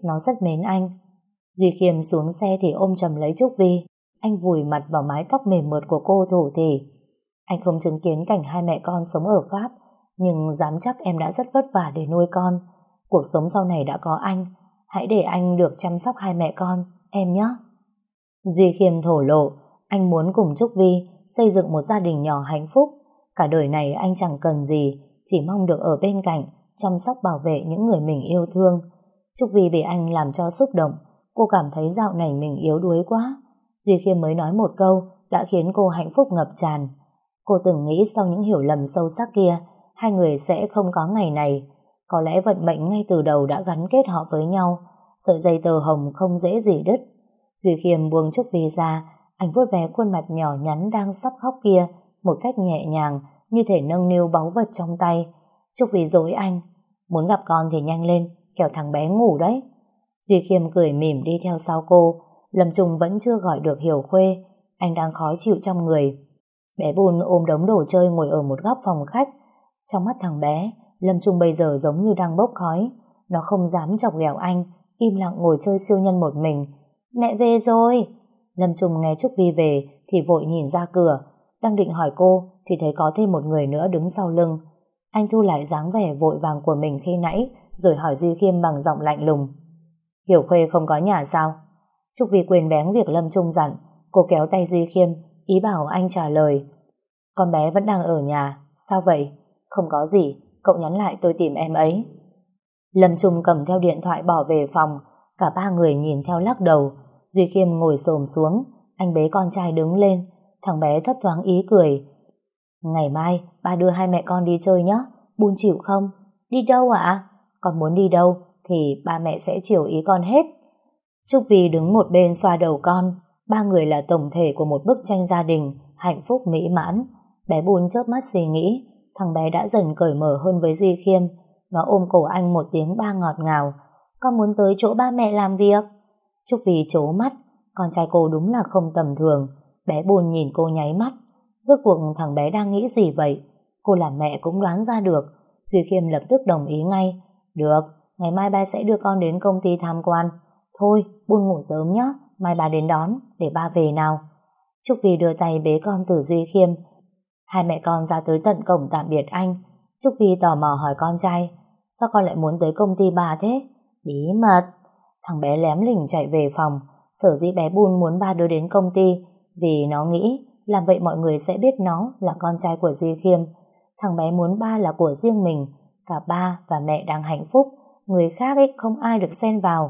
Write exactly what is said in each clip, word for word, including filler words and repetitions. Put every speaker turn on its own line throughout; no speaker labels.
nó rất mến anh. Duy Khiêm xuống xe thì ôm chầm lấy Trúc Vi. Anh vùi mặt vào mái tóc mềm mượt của cô thủ thỉ. Anh không chứng kiến cảnh hai mẹ con sống ở Pháp, nhưng dám chắc em đã rất vất vả để nuôi con. Cuộc sống sau này đã có anh, hãy để anh được chăm sóc hai mẹ con, em nhé. Duy Khiêm thổ lộ, anh muốn cùng Trúc Vi xây dựng một gia đình nhỏ hạnh phúc. Cả đời này anh chẳng cần gì, chỉ mong được ở bên cạnh, chăm sóc bảo vệ những người mình yêu thương. Trúc Vi bị anh làm cho xúc động, cô cảm thấy dạo này mình yếu đuối quá. Duy Khiêm mới nói một câu đã khiến cô hạnh phúc ngập tràn. Cô từng nghĩ sau những hiểu lầm sâu sắc kia, hai người sẽ không có ngày này. Có lẽ vận mệnh ngay từ đầu đã gắn kết họ với nhau, sợi dây tơ hồng không dễ gì đứt. Duy Khiêm buông Trúc Vi ra, anh vuốt ve khuôn mặt nhỏ nhắn đang sắp khóc kia một cách nhẹ nhàng, như thể nâng niu báu vật trong tay. Trúc Vi dối anh, muốn gặp con thì nhanh lên, kẻo thằng bé ngủ đấy. Duy Khiêm cười mỉm đi theo sau cô. Lâm Trung vẫn chưa gọi được Hiểu Khuê, anh đang khó chịu trong người. Bé Bun ôm đống đồ chơi ngồi ở một góc phòng khách. Trong mắt thằng bé, Lâm Trung bây giờ giống như đang bốc khói. Nó không dám chọc ghẹo anh, im lặng ngồi chơi siêu nhân một mình. Mẹ về rồi. Lâm Trung nghe Trúc Vi về thì vội nhìn ra cửa. Đang định hỏi cô thì thấy có thêm một người nữa đứng sau lưng. Anh thu lại dáng vẻ vội vàng của mình khi nãy, rồi hỏi Duy Khiêm bằng giọng lạnh lùng. Hiểu Khuê không có nhà sao? Trúc Vi quên bén việc Lâm Trung dặn. Cô kéo tay Duy Khiêm, ý bảo anh trả lời. Con bé vẫn đang ở nhà. Sao vậy? Không có gì, cậu nhắn lại tôi tìm em ấy. Lâm Trung cầm theo điện thoại bỏ về phòng. Cả ba người nhìn theo lắc đầu. Duy Khiêm ngồi xổm xuống, anh bế con trai đứng lên. Thằng bé thấp thoáng ý cười. Ngày mai ba đưa hai mẹ con đi chơi nhé. Bun chịu không? Đi đâu ạ? Con muốn đi đâu thì ba mẹ sẽ chiều ý con hết. Trúc Vi đứng một bên xoa đầu con. Ba người là tổng thể của một bức tranh gia đình hạnh phúc mỹ mãn. Bé Bun chớp mắt suy nghĩ. Thằng bé đã dần cởi mở hơn với Duy Khiêm. Nó ôm cổ anh một tiếng ba ngọt ngào. Con muốn tới chỗ ba mẹ làm việc. Trúc Vi trố mắt. Con trai cô đúng là không tầm thường. Bé Bun nhìn cô nháy mắt. Rốt cuộc thằng bé đang nghĩ gì vậy? Cô làm mẹ cũng đoán ra được. Duy Khiêm lập tức đồng ý ngay. Được, ngày mai ba sẽ đưa con đến công ty tham quan. Thôi, Bun ngủ sớm nhé, mai ba đến đón, để ba về nào. Trúc Vi đưa tay bế con từ Duy Khiêm. Hai mẹ con ra tới tận cổng tạm biệt anh. Trúc Vi tò mò hỏi con trai, sao con lại muốn tới công ty bà thế? Bí mật. Thằng bé lém lỉnh chạy về phòng. Sở dĩ bé Bun muốn ba đưa đến công ty vì nó nghĩ làm vậy mọi người sẽ biết nó là con trai của Duy Khiêm. Thằng bé muốn ba là của riêng mình. Cả ba và mẹ đang hạnh phúc, người khác ấy không ai được xen vào.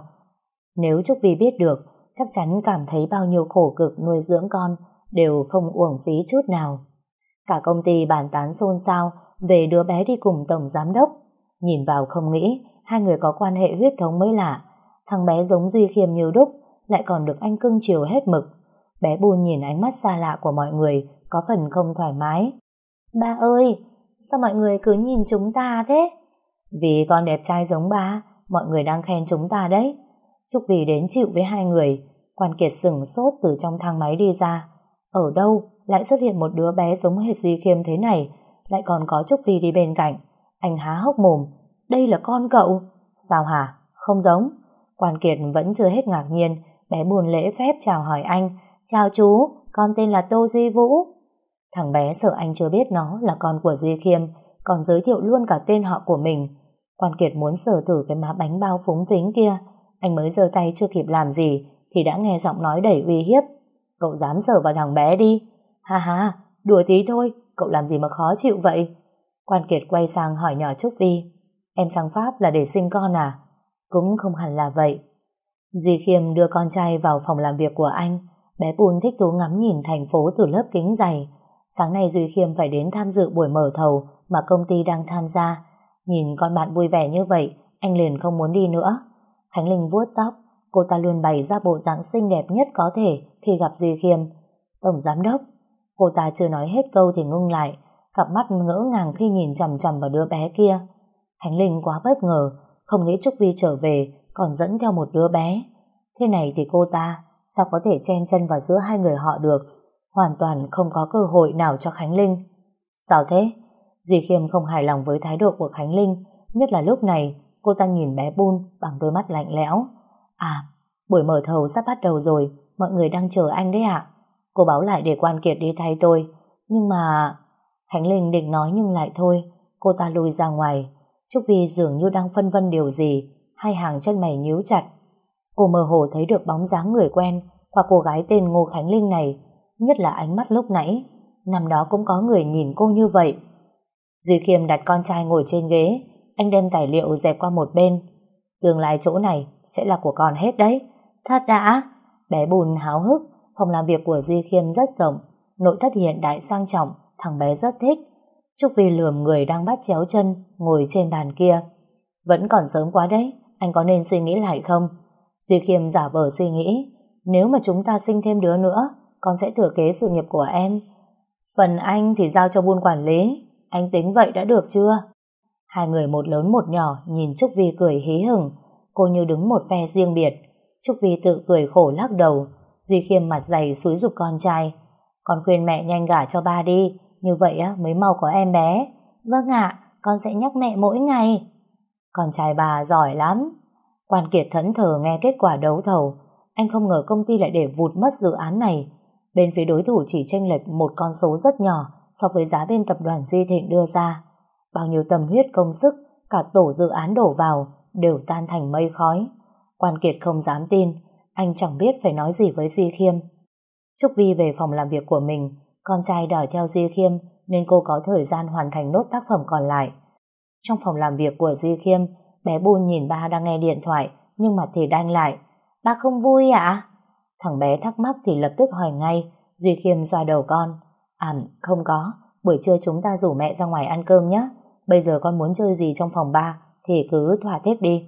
Nếu Trúc Vi biết được, chắc chắn cảm thấy bao nhiêu khổ cực nuôi dưỡng con đều không uổng phí chút nào. Cả công ty bàn tán xôn xao về đứa bé đi cùng tổng giám đốc. Nhìn vào không nghĩ hai người có quan hệ huyết thống mới lạ. Thằng bé giống Duy Khiêm như đúc, lại còn được anh cưng chiều hết mực. Bé Bun nhìn ánh mắt xa lạ của mọi người có phần không thoải mái. Ba ơi, sao mọi người cứ nhìn chúng ta thế? Vì con đẹp trai giống ba, mọi người đang khen chúng ta đấy. Trúc Vi đến chịu với hai người. Quan Kiệt sửng sốt từ trong thang máy đi ra. Ở đâu lại xuất hiện một đứa bé giống hệt Duy Khiêm thế này, lại còn có Trúc Vi đi bên cạnh. Anh há hốc mồm. Đây là con cậu? Sao hả? Không giống. Quan Kiệt vẫn chưa hết ngạc nhiên. Bé Bun lễ phép chào hỏi anh. Chào chú, con tên là Tô Duy Vũ. Thằng bé sợ anh chưa biết nó là con của Duy Khiêm, còn giới thiệu luôn cả tên họ của mình. Quan Kiệt muốn sờ thử cái má bánh bao phúng phính kia. Anh mới giơ tay chưa kịp làm gì thì đã nghe giọng nói đầy uy hiếp. Cậu dám sờ vào thằng bé đi. Ha ha, đùa tí thôi, cậu làm gì mà khó chịu vậy? Quan Kiệt quay sang hỏi nhỏ Trúc Vi. Em sang Pháp là để sinh con à? Cũng không hẳn là vậy. Duy Khiêm đưa con trai vào phòng làm việc của anh. Bé Bun thích thú ngắm nhìn thành phố từ lớp kính dày. Sáng nay Duy Khiêm phải đến tham dự buổi mở thầu mà công ty đang tham gia. Nhìn con bạn vui vẻ như vậy, anh liền không muốn đi nữa. Khánh Linh vuốt tóc, cô ta luôn bày ra bộ dạng xinh đẹp nhất có thể khi gặp Duy Khiêm. Tổng giám đốc. Cô ta chưa nói hết câu thì ngưng lại, cặp mắt ngỡ ngàng khi nhìn chằm chằm vào đứa bé kia. Khánh Linh quá bất ngờ, không nghĩ Trúc Vi trở về còn dẫn theo một đứa bé. Thế này thì cô ta sao có thể chen chân vào giữa hai người họ được? Hoàn toàn không có cơ hội nào cho Khánh Linh. Sao thế? Duy Khiêm không hài lòng với thái độ của Khánh Linh, nhất là lúc này cô ta nhìn bé Bun bằng đôi mắt lạnh lẽo. À, buổi mở thầu sắp bắt đầu rồi, mọi người đang chờ anh đấy ạ. Cô báo lại để Quan Kiệt đi thay tôi. Nhưng mà... Khánh Linh định nói nhưng lại thôi, cô ta lùi ra ngoài. Trúc Vi dường như đang phân vân điều gì, hai hàng chân mày nhíu chặt. Cô mơ hồ thấy được bóng dáng người quen qua cô gái tên Ngô Khánh Linh này, nhất là ánh mắt lúc nãy. Năm đó cũng có người nhìn cô như vậy. Duy Khiêm đặt con trai ngồi trên ghế, anh đem tài liệu dẹp qua một bên. Tương lai chỗ này sẽ là của con hết đấy. Thật đã? Bé Bùn háo hức. Phòng làm việc của Duy Khiêm rất rộng, nội thất hiện đại sang trọng, thằng bé rất thích. Trúc Vi lườm người đang bắt chéo chân ngồi trên bàn kia. Vẫn còn sớm quá đấy, anh có nên suy nghĩ lại không? Duy Khiêm giả vờ suy nghĩ. Nếu mà chúng ta sinh thêm đứa nữa, con sẽ thừa kế sự nghiệp của em. Phần anh thì giao cho Bùn quản lý. Anh tính vậy đã được chưa? Hai người một lớn một nhỏ nhìn Trúc Vi cười hí hửng. Cô như đứng một phe riêng biệt. Trúc Vi tự cười khổ lắc đầu. Duy Khiêm mặt dày xúi giục con trai. Con khuyên mẹ nhanh gả cho ba đi, như vậy á mới mau có em bé. Vâng ạ, con sẽ nhắc mẹ mỗi ngày. Con trai bà giỏi lắm. Quan Kiệt thẫn thờ nghe kết quả đấu thầu. Anh không ngờ công ty lại để vụt mất dự án này. Bên phía đối thủ chỉ chênh lệch một con số rất nhỏ so với giá bên tập đoàn Duy Thịnh đưa ra. Bao nhiêu tâm huyết công sức, cả tổ dự án đổ vào, đều tan thành mây khói. Quan Kiệt không dám tin, anh chẳng biết phải nói gì với Duy Khiêm. Trúc Vi về phòng làm việc của mình, con trai đòi theo Duy Khiêm nên cô có thời gian hoàn thành nốt tác phẩm còn lại. Trong phòng làm việc của Duy Khiêm, bé Bùn nhìn ba đang nghe điện thoại nhưng mặt thì đanh lại. Ba không vui ạ? Thằng bé thắc mắc thì lập tức hỏi ngay. Duy Khiêm xoa đầu con. À không có, buổi trưa chúng ta rủ mẹ ra ngoài ăn cơm nhé. Bây giờ con muốn chơi gì trong phòng ba thì cứ thỏa thích đi.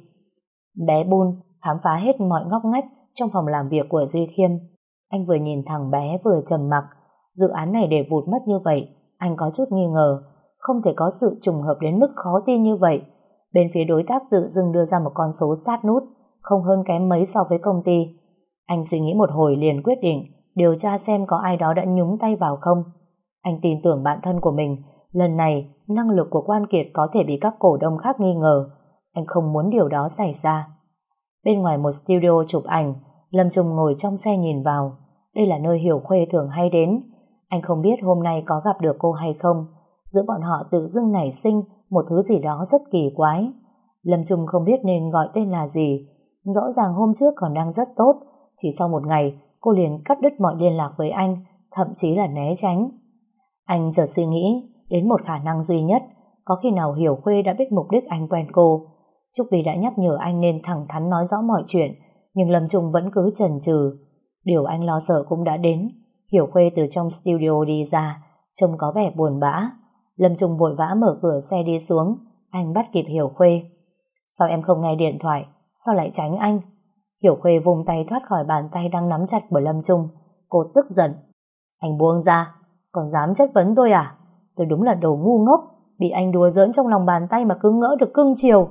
Bé Bùn khám phá hết mọi ngóc ngách trong phòng làm việc của Duy Khiêm. Anh vừa nhìn thằng bé vừa trầm mặc. Dự án này để vụt mất như vậy, anh có chút nghi ngờ. Không thể có sự trùng hợp đến mức khó tin như vậy. Bên phía đối tác tự dưng đưa ra một con số sát nút, không hơn kém mấy so với công ty. Anh suy nghĩ một hồi liền quyết định điều tra xem có ai đó đã nhúng tay vào không. Anh tin tưởng bản thân của mình. Lần này, năng lực của Quan Kiệt có thể bị các cổ đông khác nghi ngờ. Anh không muốn điều đó xảy ra. Bên ngoài một studio chụp ảnh, Lâm Trung ngồi trong xe nhìn vào. Đây là nơi Hiểu Khuê thường hay đến. Anh không biết hôm nay có gặp được cô hay không. Giữa bọn họ tự dưng nảy sinh một thứ gì đó rất kỳ quái. Lâm Trung không biết nên gọi tên là gì. Rõ ràng hôm trước còn đang rất tốt. Chỉ sau một ngày, cô liền cắt đứt mọi liên lạc với anh, thậm chí là né tránh. Anh chợt suy nghĩ đến một khả năng duy nhất. Có khi nào Hiểu Khuê đã biết mục đích anh quen cô. Trúc Vi đã nhắc nhở anh nên thẳng thắn nói rõ mọi chuyện, nhưng Lâm Trung vẫn cứ chần chừ. Điều anh lo sợ cũng đã đến. Hiểu Khuê từ trong studio đi ra, trông có vẻ buồn bã. Lâm Trung vội vã mở cửa xe đi xuống. Anh bắt kịp Hiểu Khuê. Sao em không nghe điện thoại? Sao lại tránh anh? Hiểu Khuê vùng tay thoát khỏi bàn tay đang nắm chặt của Lâm Trung. Cô tức giận. Anh buông ra. Còn dám chất vấn tôi à? Tôi đúng là đồ ngu ngốc, bị anh đùa giỡn trong lòng bàn tay mà cứ ngỡ được cưng chiều.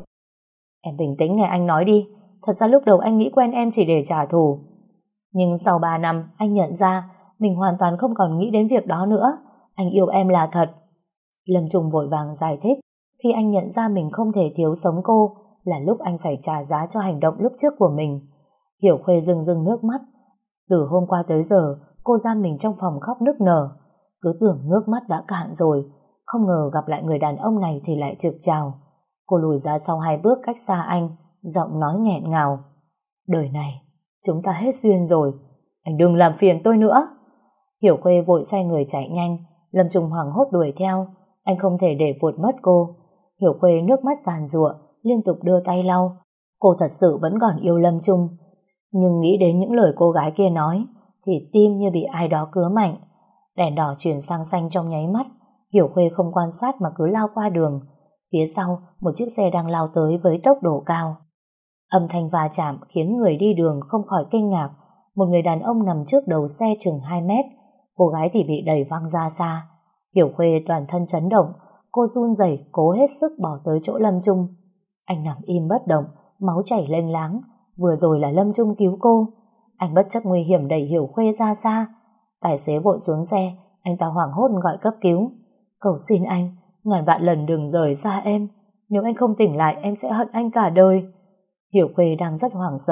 Em bình tĩnh nghe anh nói đi. Thật ra lúc đầu anh nghĩ quen em chỉ để trả thù. Nhưng sau ba năm anh nhận ra mình hoàn toàn không còn nghĩ đến việc đó nữa. Anh yêu em là thật. Lâm Trung vội vàng giải thích. Khi anh nhận ra mình không thể thiếu sống cô là lúc anh phải trả giá cho hành động lúc trước của mình. Hiểu Khuê rưng rưng nước mắt. Từ hôm qua tới giờ cô giam mình trong phòng khóc nức nở. Cứ tưởng nước mắt đã cạn rồi, không ngờ gặp lại người đàn ông này thì lại trực trào. Cô lùi ra sau hai bước cách xa anh, giọng nói nghẹn ngào. Đời này chúng ta hết duyên rồi, anh đừng làm phiền tôi nữa. Hiểu Khuê vội xoay người chạy nhanh. Lâm Trung hoảng hốt đuổi theo. Anh không thể để vụt mất cô. Hiểu Khuê nước mắt giàn giụa, liên tục đưa tay lau. Cô thật sự vẫn còn yêu Lâm Trung, nhưng nghĩ đến những lời cô gái kia nói thì tim như bị ai đó cứa mạnh. Đèn đỏ chuyển sang xanh trong nháy mắt. Hiểu Khuê không quan sát mà cứ lao qua đường. Phía sau một chiếc xe đang lao tới với tốc độ cao. Âm thanh va chạm khiến người đi đường không khỏi kinh ngạc. Một người đàn ông nằm trước đầu xe chừng hai mét. Cô gái thì bị đẩy văng ra xa. Hiểu Khuê toàn thân chấn động. Cô run rẩy cố hết sức bỏ tới chỗ Lâm Trung. Anh nằm im bất động, máu chảy lênh láng. Vừa rồi là Lâm Trung cứu cô. Anh bất chấp nguy hiểm đẩy Hiểu Khuê ra xa. Tài xế vội xuống xe. Anh ta hoảng hốt gọi cấp cứu. Cầu xin anh, ngàn vạn lần đừng rời xa em. Nếu anh không tỉnh lại em sẽ hận anh cả đời. Hiểu Khuê đang rất hoảng sợ.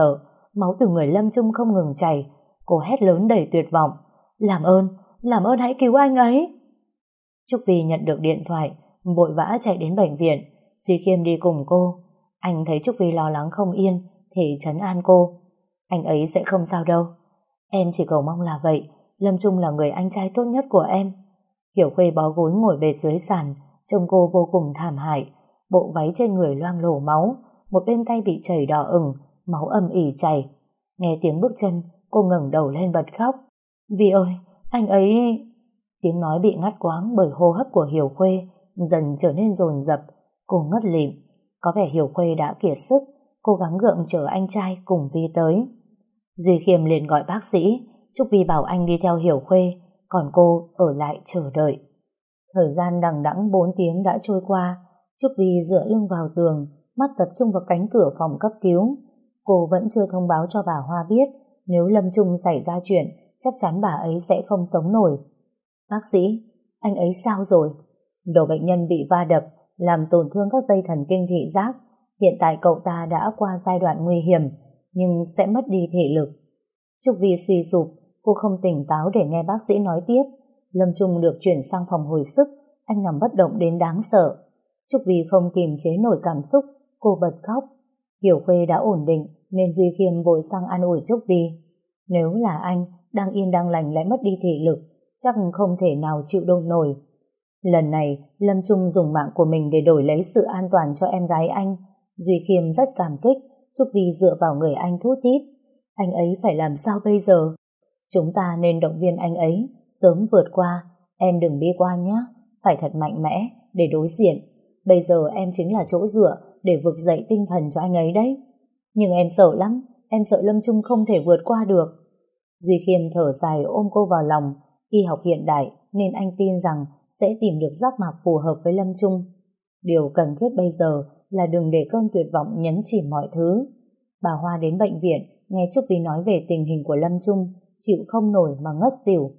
máu từ người Lâm Trung không ngừng chảy. Cô hét lớn đầy tuyệt vọng. Làm ơn, làm ơn hãy cứu anh ấy. Trúc Vi nhận được điện thoại, vội vã chạy đến bệnh viện. Duy Khiêm đi cùng cô. Anh thấy Trúc Vi lo lắng không yên thì trấn an cô. Anh ấy sẽ không sao đâu. Em chỉ cầu mong là vậy. Lâm Trung là người anh trai tốt nhất của em. Hiểu Khuê bó gối ngồi bệt dưới sàn, trông cô vô cùng thảm hại. Bộ váy trên người loang lổ máu, một bên tay bị chảy đỏ ửng, máu âm ỉ chảy. Nghe tiếng bước chân, cô ngẩng đầu lên bật khóc. Vi ơi, anh ấy... Tiếng nói bị ngắt quãng bởi hô hấp của Hiểu Khuê, dần trở nên dồn dập. Cô ngất lịm. Có vẻ Hiểu Khuê đã kiệt sức, cố gắng gượng chờ anh trai cùng Vi tới. Duy Khiêm liền gọi bác sĩ. Trúc Vi bảo anh đi theo Hiểu Khuê, còn cô ở lại chờ đợi. Thời gian đằng đẵng bốn tiếng đã trôi qua. Trúc Vi dựa lưng vào tường, mắt tập trung vào cánh cửa phòng cấp cứu. Cô vẫn chưa thông báo cho bà Hoa biết, nếu Lâm Trung xảy ra chuyện, chắc chắn bà ấy sẽ không sống nổi. Bác sĩ, anh ấy sao rồi? Đầu bệnh nhân bị va đập, làm tổn thương các dây thần kinh thị giác. Hiện tại cậu ta đã qua giai đoạn nguy hiểm, nhưng sẽ mất đi thị lực. Trúc Vi suy sụp, cô không tỉnh táo để nghe bác sĩ nói tiếp. Lâm Trung được chuyển sang phòng hồi sức, anh nằm bất động đến đáng sợ. Trúc Vi không kìm chế nổi cảm xúc, cô bật khóc. Hiểu Khuê đã ổn định nên Duy Khiêm vội sang an ủi Trúc Vi. Nếu là anh, đang yên đang lành lại mất đi thị lực, chắc không thể nào chịu đựng nổi. Lần này, Lâm Trung dùng mạng của mình để đổi lấy sự an toàn cho em gái anh. Duy Khiêm rất cảm kích. Trúc Vi dựa vào người anh thút thít. Anh ấy phải làm sao bây giờ? Chúng ta nên động viên anh ấy sớm vượt qua. Em đừng bi quan nhé, phải thật mạnh mẽ để đối diện. Bây giờ em chính là chỗ dựa để vực dậy tinh thần cho anh ấy đấy. Nhưng em sợ lắm, em sợ Lâm Trung không thể vượt qua được. Duy Khiêm thở dài ôm cô vào lòng. Y học hiện đại nên anh tin rằng sẽ tìm được giác mạc phù hợp với Lâm Trung. Điều cần thiết bây giờ là đừng để cơn tuyệt vọng nhấn chìm mọi thứ. Bà Hoa đến bệnh viện, nghe Trúc Vi nói về tình hình của Lâm Trung, chịu không nổi mà ngất xỉu.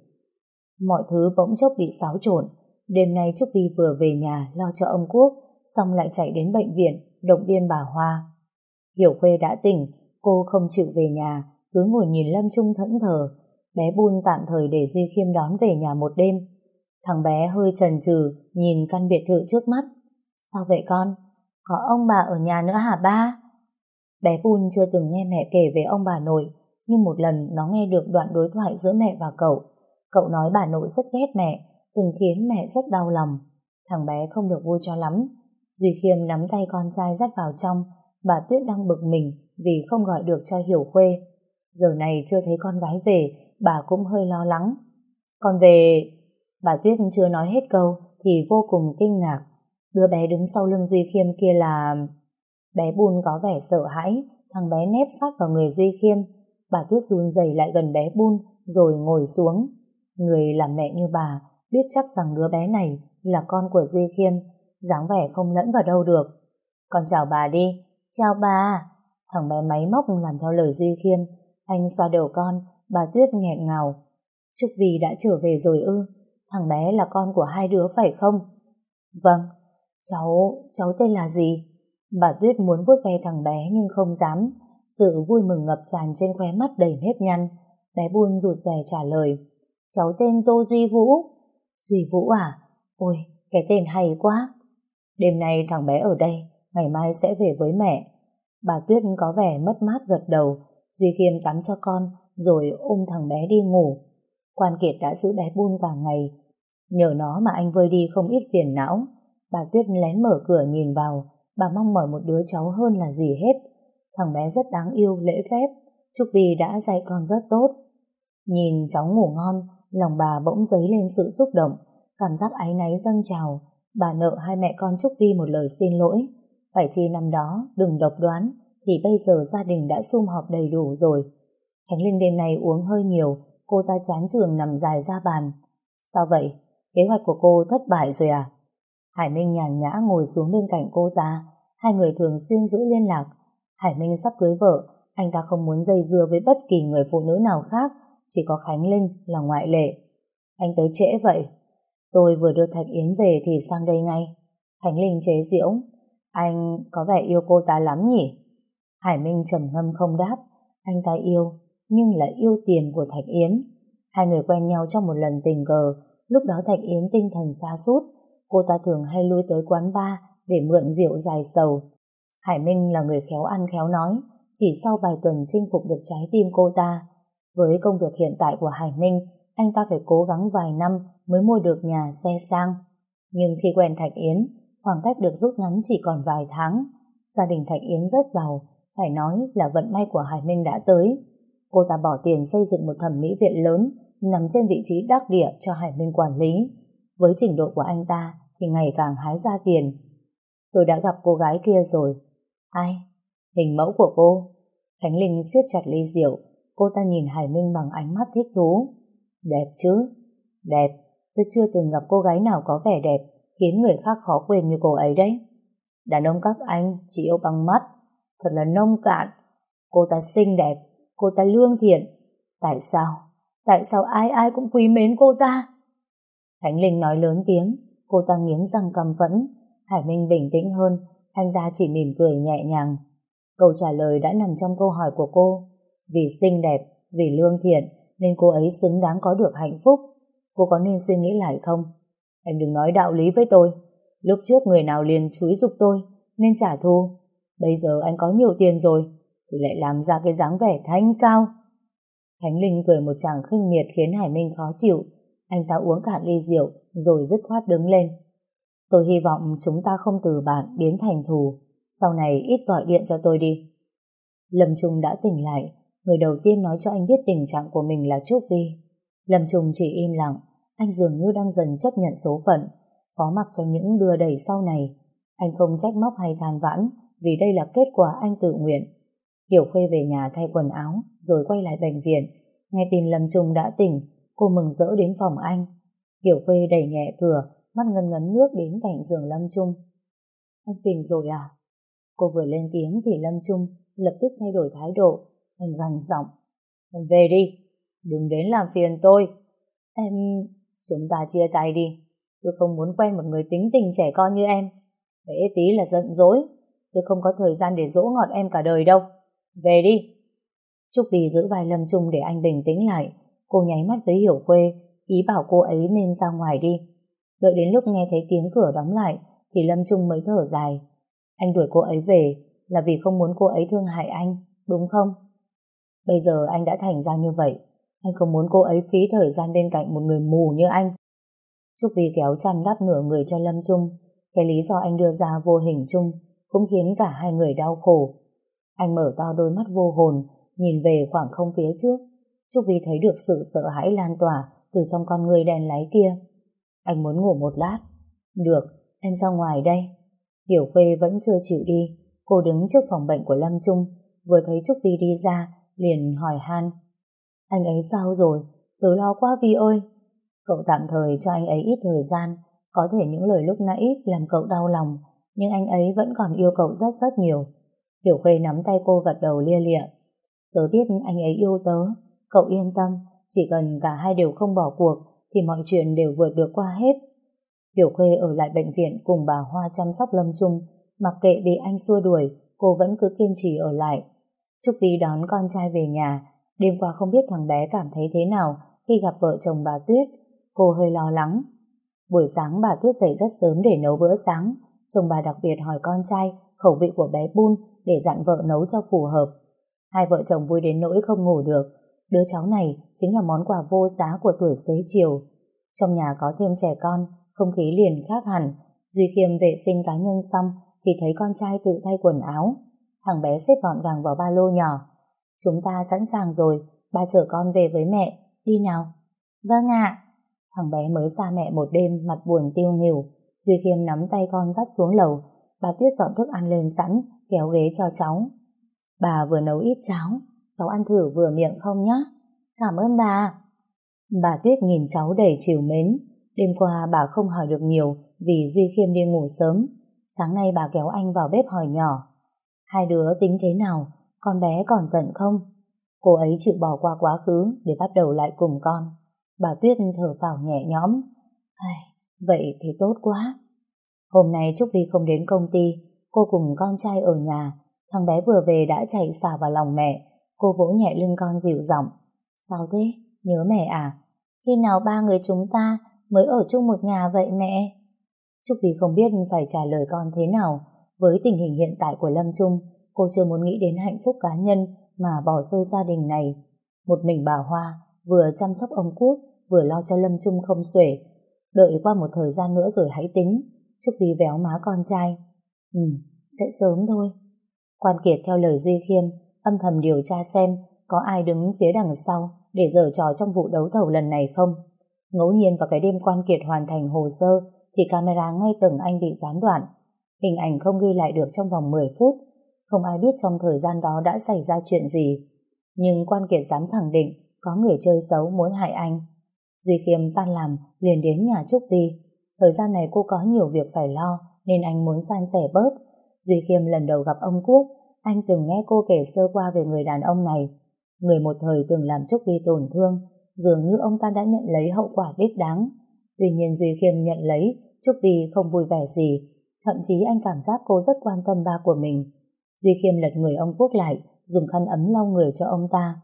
Mọi thứ bỗng chốc bị xáo trộn. Đêm nay Trúc Vi vừa về nhà lo cho ông Quốc, xong lại chạy đến bệnh viện động viên bà Hoa. Hiểu Khuê đã tỉnh, cô không chịu về nhà, cứ ngồi nhìn Lâm Trung thẫn thờ. Bé Bun tạm thời để Duy Khiêm đón về nhà một đêm. Thằng bé hơi chần chừ nhìn căn biệt thự trước mắt. Sao vậy con? Có ông bà ở nhà nữa hả ba? Bé Bun chưa từng nghe mẹ kể về ông bà nội, nhưng một lần nó nghe được đoạn đối thoại giữa mẹ và cậu. Cậu nói bà nội rất ghét mẹ, từng khiến mẹ rất đau lòng. Thằng bé không được vui cho lắm. Duy Khiêm nắm tay con trai dắt vào trong. Bà Tuyết đang bực mình vì không gọi được cho Hiểu Khuê. Giờ này chưa thấy con gái về, bà cũng hơi lo lắng. Con về... Bà Tuyết chưa nói hết câu thì vô cùng kinh ngạc. Đứa bé đứng sau lưng Duy Khiêm kia là... Bé Bun có vẻ sợ hãi. Thằng bé nép sát vào người Duy Khiêm. Bà Tuyết run rẩy lại gần bé Bun rồi ngồi xuống. Người làm mẹ như bà biết chắc rằng đứa bé này là con của Duy Khiêm, dáng vẻ không lẫn vào đâu được. Con chào bà đi. Chào bà. Thằng bé máy móc làm theo lời Duy Khiêm. Anh xoa đầu con. Bà Tuyết nghẹn ngào. Trúc Vi đã trở về rồi ư? Thằng bé là con của hai đứa phải không? Vâng. Cháu, cháu tên là gì? Bà Tuyết muốn vuốt ve thằng bé nhưng không dám. Sự vui mừng ngập tràn trên khóe mắt đầy nếp nhăn. Bé Bun rụt rè trả lời. Cháu tên Tô Duy Vũ. Duy Vũ à? Ôi, cái tên hay quá. Đêm nay thằng bé ở đây, ngày mai sẽ về với mẹ. Bà Tuyết có vẻ mất mát gật đầu. Duy Khiêm tắm cho con rồi ôm thằng bé đi ngủ. Quan Kiệt đã giữ bé Bun cả ngày. Nhờ nó mà anh vơi đi không ít phiền não. Bà Tuyết lén mở cửa nhìn vào. Bà mong mỏi một đứa cháu hơn là gì hết. Thằng bé rất đáng yêu, lễ phép. Trúc Vi đã dạy con rất tốt. Nhìn cháu ngủ ngon, lòng bà bỗng dấy lên sự xúc động. Cảm giác áy náy dâng trào. Bà nợ hai mẹ con Trúc Vi một lời xin lỗi. Phải chi năm đó đừng độc đoán, thì bây giờ gia đình đã sum họp đầy đủ rồi. Khánh Linh đêm nay uống hơi nhiều, cô ta chán trường nằm dài ra bàn. Sao vậy? Kế hoạch của cô thất bại rồi à? Hải Minh nhàn nhã ngồi xuống bên cạnh cô ta. Hai người thường xuyên giữ liên lạc. Hải Minh sắp cưới vợ, anh ta không muốn dây dưa với bất kỳ người phụ nữ nào khác, chỉ có Khánh Linh là ngoại lệ. Anh tới trễ vậy? Tôi vừa đưa Thạch Yến về thì sang đây ngay. Khánh Linh chế giễu. Anh có vẻ yêu cô ta lắm nhỉ? Hải Minh trầm ngâm không đáp. Anh ta yêu, nhưng là yêu tiền của Thạch Yến. Hai người quen nhau trong một lần tình cờ. Lúc đó Thạch Yến tinh thần sa sút, cô ta thường hay lui tới quán bar để mượn rượu giải sầu. Hải Minh là người khéo ăn khéo nói, chỉ sau vài tuần chinh phục được trái tim cô ta. Với công việc hiện tại của Hải Minh, anh ta phải cố gắng vài năm mới mua được nhà xe sang. Nhưng khi quen Thạch Yến, khoảng cách được rút ngắn chỉ còn vài tháng. Gia đình Thạch Yến rất giàu, phải nói là vận may của Hải Minh đã tới. Cô ta bỏ tiền xây dựng một thẩm mỹ viện lớn nằm trên vị trí đắc địa cho Hải Minh quản lý. Với trình độ của anh ta thì ngày càng hái ra tiền. Tôi đã gặp cô gái kia rồi. Ai? Hình mẫu của cô. Khánh Linh siết chặt ly rượu. Cô ta nhìn Hải Minh bằng ánh mắt thích thú. Đẹp chứ? Đẹp. Tôi chưa từng gặp cô gái nào có vẻ đẹp khiến người khác khó quên như cô ấy đấy. Đàn ông các anh chỉ yêu bằng mắt, thật là nông cạn. Cô ta xinh đẹp, cô ta lương thiện. Tại sao? Tại sao ai ai cũng quý mến cô ta? Khánh Linh nói lớn tiếng. Cô ta nghiến răng căm phẫn. Hải Minh bình tĩnh hơn. Anh ta chỉ mỉm cười nhẹ nhàng. Câu trả lời đã nằm trong câu hỏi của cô. Vì xinh đẹp, vì lương thiện nên cô ấy xứng đáng có được hạnh phúc. Cô có nên suy nghĩ lại không? Anh đừng nói đạo lý với tôi. Lúc trước người nào liền xúi giục tôi nên trả thù. Bây giờ anh có nhiều tiền rồi thì lại làm ra cái dáng vẻ thanh cao. Khánh Linh cười một tràng khinh miệt khiến Hải Minh khó chịu. Anh ta uống cạn ly rượu rồi dứt khoát đứng lên. Tôi hy vọng chúng ta không từ bạn biến thành thù. Sau này ít gọi điện cho tôi đi. Lâm Trung đã tỉnh lại. Người đầu tiên nói cho anh biết tình trạng của mình là Trúc Vi. Lâm Trung chỉ im lặng. Anh dường như đang dần chấp nhận số phận, phó mặc cho những đưa đẩy sau này. Anh không trách móc hay than vãn, vì đây là kết quả anh tự nguyện. Hiểu Khuê về nhà thay quần áo rồi quay lại bệnh viện. Nghe tin Lâm Trung đã tỉnh, cô mừng rỡ đến phòng anh. Hiểu Khuê đẩy nhẹ cửa, mắt ngấn ngấn nước đến cạnh giường Lâm Trung. Anh tỉnh rồi à? Cô vừa lên tiếng thì Lâm Trung lập tức thay đổi thái độ. Anh gằn giọng. Em về đi, đừng đến làm phiền tôi. Em... Chúng ta chia tay đi. Tôi không muốn quen một người tính tình trẻ con như em. Để tí là giận dỗi. Tôi không có thời gian để dỗ ngọt em cả đời đâu. Về đi. Trúc Vi giữ vai Lâm Trung để anh bình tĩnh lại. Cô nháy mắt với Hiểu Khuê, ý bảo cô ấy nên ra ngoài đi. Đợi đến lúc nghe thấy tiếng cửa đóng lại thì Lâm Trung mới thở dài. Anh đuổi cô ấy về là vì không muốn cô ấy thương hại anh, đúng không? Bây giờ anh đã thành ra như vậy. Anh không muốn cô ấy phí thời gian bên cạnh một người mù như anh. Trúc Vi kéo chăn đắp nửa người cho Lâm Trung. Cái lý do anh đưa ra vô hình chung cũng khiến cả hai người đau khổ. Anh mở to đôi mắt vô hồn, nhìn về khoảng không phía trước. Trúc Vi thấy được sự sợ hãi lan tỏa từ trong con người đen láy kia. Anh muốn ngủ một lát. Được, em ra ngoài đây. Hiểu Khuê vẫn chưa chịu đi. Cô đứng trước phòng bệnh của Lâm Trung, vừa thấy Trúc Vi đi ra liền hỏi han. Anh ấy sao rồi? Tớ lo quá Vi ơi. Cậu tạm thời cho anh ấy ít thời gian. Có thể những lời lúc nãy làm cậu đau lòng, nhưng anh ấy vẫn còn yêu cậu rất rất nhiều. Hiểu Khuê nắm tay cô gật đầu lia lịa. Tớ biết anh ấy yêu tớ. Cậu yên tâm, chỉ cần cả hai đều không bỏ cuộc thì mọi chuyện đều vượt được qua hết. Hiểu Khuê ở lại bệnh viện cùng bà Hoa chăm sóc Lâm Trung. Mặc kệ bị anh xua đuổi, cô vẫn cứ kiên trì ở lại. Trúc Vi đón con trai về nhà. Đêm qua không biết thằng bé cảm thấy thế nào khi gặp vợ chồng bà Tuyết. Cô hơi lo lắng. Buổi sáng bà Tuyết dậy rất sớm để nấu bữa sáng. Chồng bà đặc biệt hỏi con trai khẩu vị của bé Bun để dặn vợ nấu cho phù hợp. Hai vợ chồng vui đến nỗi không ngủ được. Đứa cháu này chính là món quà vô giá của tuổi xế chiều. Trong nhà có thêm trẻ con, không khí liền khác hẳn. Duy Khiêm vệ sinh cá nhân xong thì thấy con trai tự thay quần áo. Thằng bé xếp gọn gàng vào ba lô nhỏ. Chúng ta sẵn sàng rồi, ba chở con về với mẹ, đi nào. Vâng ạ. Thằng bé mới xa mẹ một đêm, mặt buồn tiêu nghỉu. Duy Khiêm nắm tay con dắt xuống lầu. Bà Tuyết dọn thức ăn lên sẵn, kéo ghế cho cháu. Bà vừa nấu ít cháo, cháu ăn thử vừa miệng không nhá. Cảm ơn bà. Bà Tuyết nhìn cháu đầy trìu mến. Đêm qua bà không hỏi được nhiều vì Duy Khiêm đi ngủ sớm. Sáng nay bà kéo anh vào bếp hỏi nhỏ. Hai đứa tính thế nào? Con bé còn giận không? Cô ấy chịu bỏ qua quá khứ để bắt đầu lại cùng con. Bà Tuyết thở phào nhẹ nhõm. Ai, vậy thì tốt quá. Hôm nay Trúc Vi không đến công ty. Cô cùng con trai ở nhà. Thằng bé vừa về đã chạy xả vào lòng mẹ. Cô vỗ nhẹ lưng con dịu giọng. Sao thế? Nhớ mẹ à? Khi nào ba người chúng ta mới ở chung một nhà vậy mẹ? Trúc Vi không biết phải trả lời con thế nào. Với tình hình hiện tại của Lâm Trung, cô chưa muốn nghĩ đến hạnh phúc cá nhân mà bỏ rơi gia đình này. Một mình bà Hoa vừa chăm sóc ông Quốc, vừa lo cho Lâm Trung không xuể. Đợi qua một thời gian nữa rồi hãy tính. Trúc Vi véo má con trai. Ừ, sẽ sớm thôi. Quan Kiệt theo lời Duy Khiêm âm thầm điều tra xem có ai đứng phía đằng sau để giở trò trong vụ đấu thầu lần này không. Ngẫu nhiên vào cái đêm Quan Kiệt hoàn thành hồ sơ thì camera ngay tầng anh bị gián đoạn. Hình ảnh không ghi lại được trong vòng mười phút. Không ai biết trong thời gian đó đã xảy ra chuyện gì. Nhưng Quan Kiệt dám khẳng định có người chơi xấu muốn hại anh. Duy Khiêm tan làm liền đến nhà Trúc Vi. Thời gian này cô có nhiều việc phải lo nên anh muốn san sẻ bớt. Duy Khiêm lần đầu gặp ông Quốc, anh từng nghe cô kể sơ qua về người đàn ông này. Người một thời từng làm Trúc Vi tổn thương, dường như ông ta đã nhận lấy hậu quả đích đáng. Tuy nhiên Duy Khiêm nhận lấy, Trúc Vi không vui vẻ gì. Thậm chí anh cảm giác cô rất quan tâm ba của mình. Duy Khiêm lật người ông Quốc lại, dùng khăn ấm lau người cho ông ta.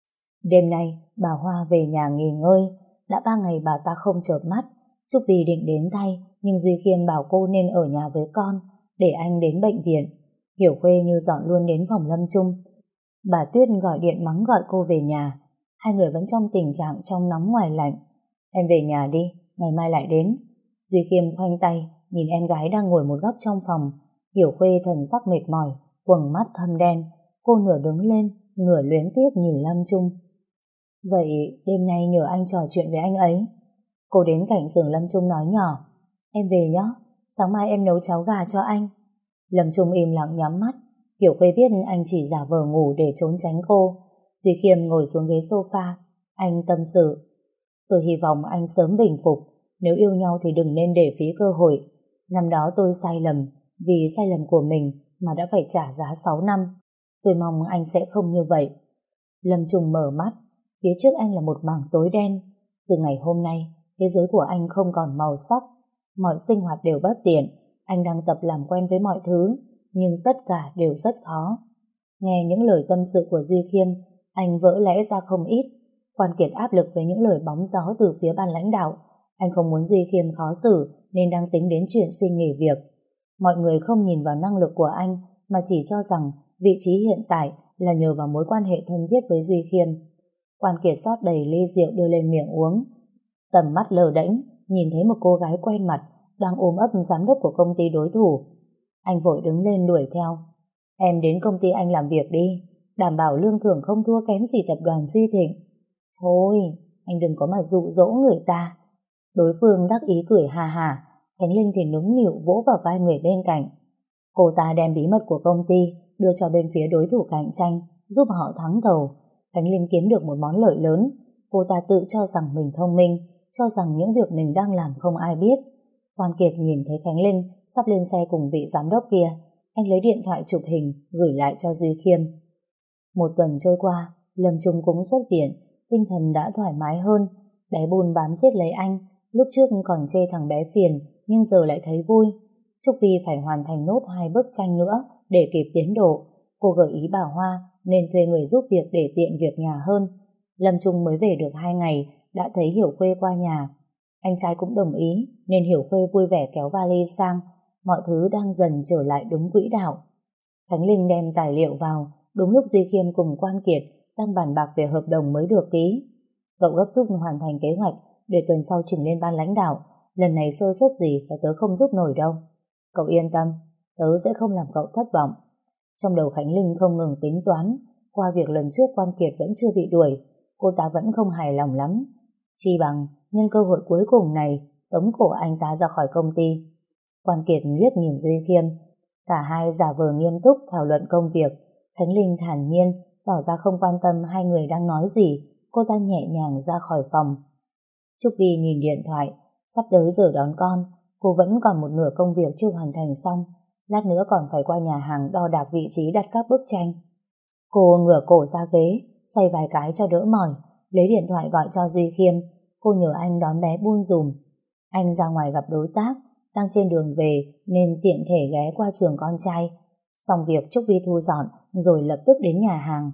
Đêm nay, bà Hoa về nhà nghỉ ngơi. Đã ba ngày bà ta không chợp mắt. Trúc Vi định đến thay, nhưng Duy Khiêm bảo cô nên ở nhà với con, để anh đến bệnh viện. Hiểu Khuê như dọn luôn đến phòng Lâm Trung. Bà Tuyết gọi điện mắng gọi cô về nhà. Hai người vẫn trong tình trạng trong nóng ngoài lạnh. Em về nhà đi, ngày mai lại đến. Duy Khiêm khoanh tay, nhìn em gái đang ngồi một góc trong phòng. Hiểu Khuê thần sắc mệt mỏi, quầng mắt thâm đen. Cô nửa đứng lên, nửa luyến tiếc nhìn Lâm Trung. Vậy đêm nay nhờ anh trò chuyện với anh ấy. Cô đến cạnh giường Lâm Trung nói nhỏ. Em về nhé, sáng mai em nấu cháo gà cho anh. Lâm Trung im lặng nhắm mắt. Hiểu Khuê biết anh chỉ giả vờ ngủ để trốn tránh cô. Duy Khiêm ngồi xuống ghế sofa. Anh tâm sự. Tôi hy vọng anh sớm bình phục. Nếu yêu nhau thì đừng nên để phí cơ hội. Năm đó tôi sai lầm, vì sai lầm của mình mà đã phải trả giá sáu năm. Tôi mong anh sẽ không như vậy. Lâm Trung mở mắt. Phía trước anh là một mảng tối đen. Từ ngày hôm nay, thế giới của anh không còn màu sắc. Mọi sinh hoạt đều bất tiện. Anh đang tập làm quen với mọi thứ, nhưng tất cả đều rất khó. Nghe những lời tâm sự của Duy Khiêm, anh vỡ lẽ ra không ít. Quan Kiệt áp lực với những lời bóng gió từ phía ban lãnh đạo. Anh không muốn Duy Khiêm khó xử nên đang tính đến chuyện xin nghỉ việc. Mọi người không nhìn vào năng lực của anh mà chỉ cho rằng vị trí hiện tại là nhờ vào mối quan hệ thân thiết với Duy Khiêm. Quan Kiệt rót đầy ly rượu đưa lên miệng uống. Tầm mắt lờ đễnh nhìn thấy một cô gái quen mặt đang ôm ấp giám đốc của công ty đối thủ. Anh vội đứng lên đuổi theo. Em đến công ty anh làm việc đi, đảm bảo lương thưởng không thua kém gì tập đoàn Duy Thịnh. Thôi, anh đừng có mà dụ dỗ người ta. Đối phương đắc ý cười hà hà. Khánh Linh thì nũng nịu vỗ vào vai người bên cạnh. Cô ta đem bí mật của công ty đưa cho bên phía đối thủ cạnh tranh, giúp họ thắng thầu. Khánh Linh kiếm được một món lợi lớn. Cô ta tự cho rằng mình thông minh, cho rằng những việc mình đang làm không ai biết. Quan Kiệt nhìn thấy Khánh Linh sắp lên xe cùng vị giám đốc kia. Anh lấy điện thoại chụp hình gửi lại cho Duy Khiêm. Một tuần trôi qua, Lâm Trung cũng xuất viện. Tinh thần đã thoải mái hơn. Bé Bùn bám giết lấy anh. Lúc trước còn chê thằng bé phiền, nhưng giờ lại thấy vui. Trúc Vi phải hoàn thành nốt hai bức tranh nữa để kịp tiến độ. Cô gợi ý bà Hoa nên thuê người giúp việc để tiện việc nhà hơn. Lâm Trung mới về được hai ngày đã thấy Hiểu Khuê qua nhà. Anh trai cũng đồng ý nên Hiểu Khuê vui vẻ kéo vali sang. Mọi thứ đang dần trở lại đúng quỹ đạo. Khánh Linh đem tài liệu vào đúng lúc Duy Khiêm cùng Quan Kiệt đang bàn bạc về hợp đồng mới được ký. Cậu gấp rút hoàn thành kế hoạch để tuần sau trình lên ban lãnh đạo. Lần này sơ suất gì là tớ không giúp nổi đâu. Cậu yên tâm, tớ sẽ không làm cậu thất vọng. Trong đầu Khánh Linh không ngừng tính toán. Qua việc lần trước Quan Kiệt vẫn chưa bị đuổi, cô ta vẫn không hài lòng lắm. Chi bằng nhân cơ hội cuối cùng này tống cổ anh ta ra khỏi công ty. Quan Kiệt liếc nhìn Duy Khiêm. Cả hai giả vờ nghiêm túc thảo luận công việc. Khánh Linh thản nhiên tỏ ra không quan tâm hai người đang nói gì. Cô ta nhẹ nhàng ra khỏi phòng. Trúc Vi nhìn điện thoại. Sắp tới giờ đón con, cô vẫn còn một nửa công việc chưa hoàn thành xong. Lát nữa còn phải qua nhà hàng đo đạc vị trí đặt các bức tranh. Cô ngửa cổ ra ghế, xoay vài cái cho đỡ mỏi, lấy điện thoại gọi cho Duy Khiêm. Cô nhờ anh đón bé Bun dùm. Anh ra ngoài gặp đối tác, đang trên đường về nên tiện thể ghé qua trường con trai. Xong việc Trúc Vi thu dọn rồi lập tức đến nhà hàng.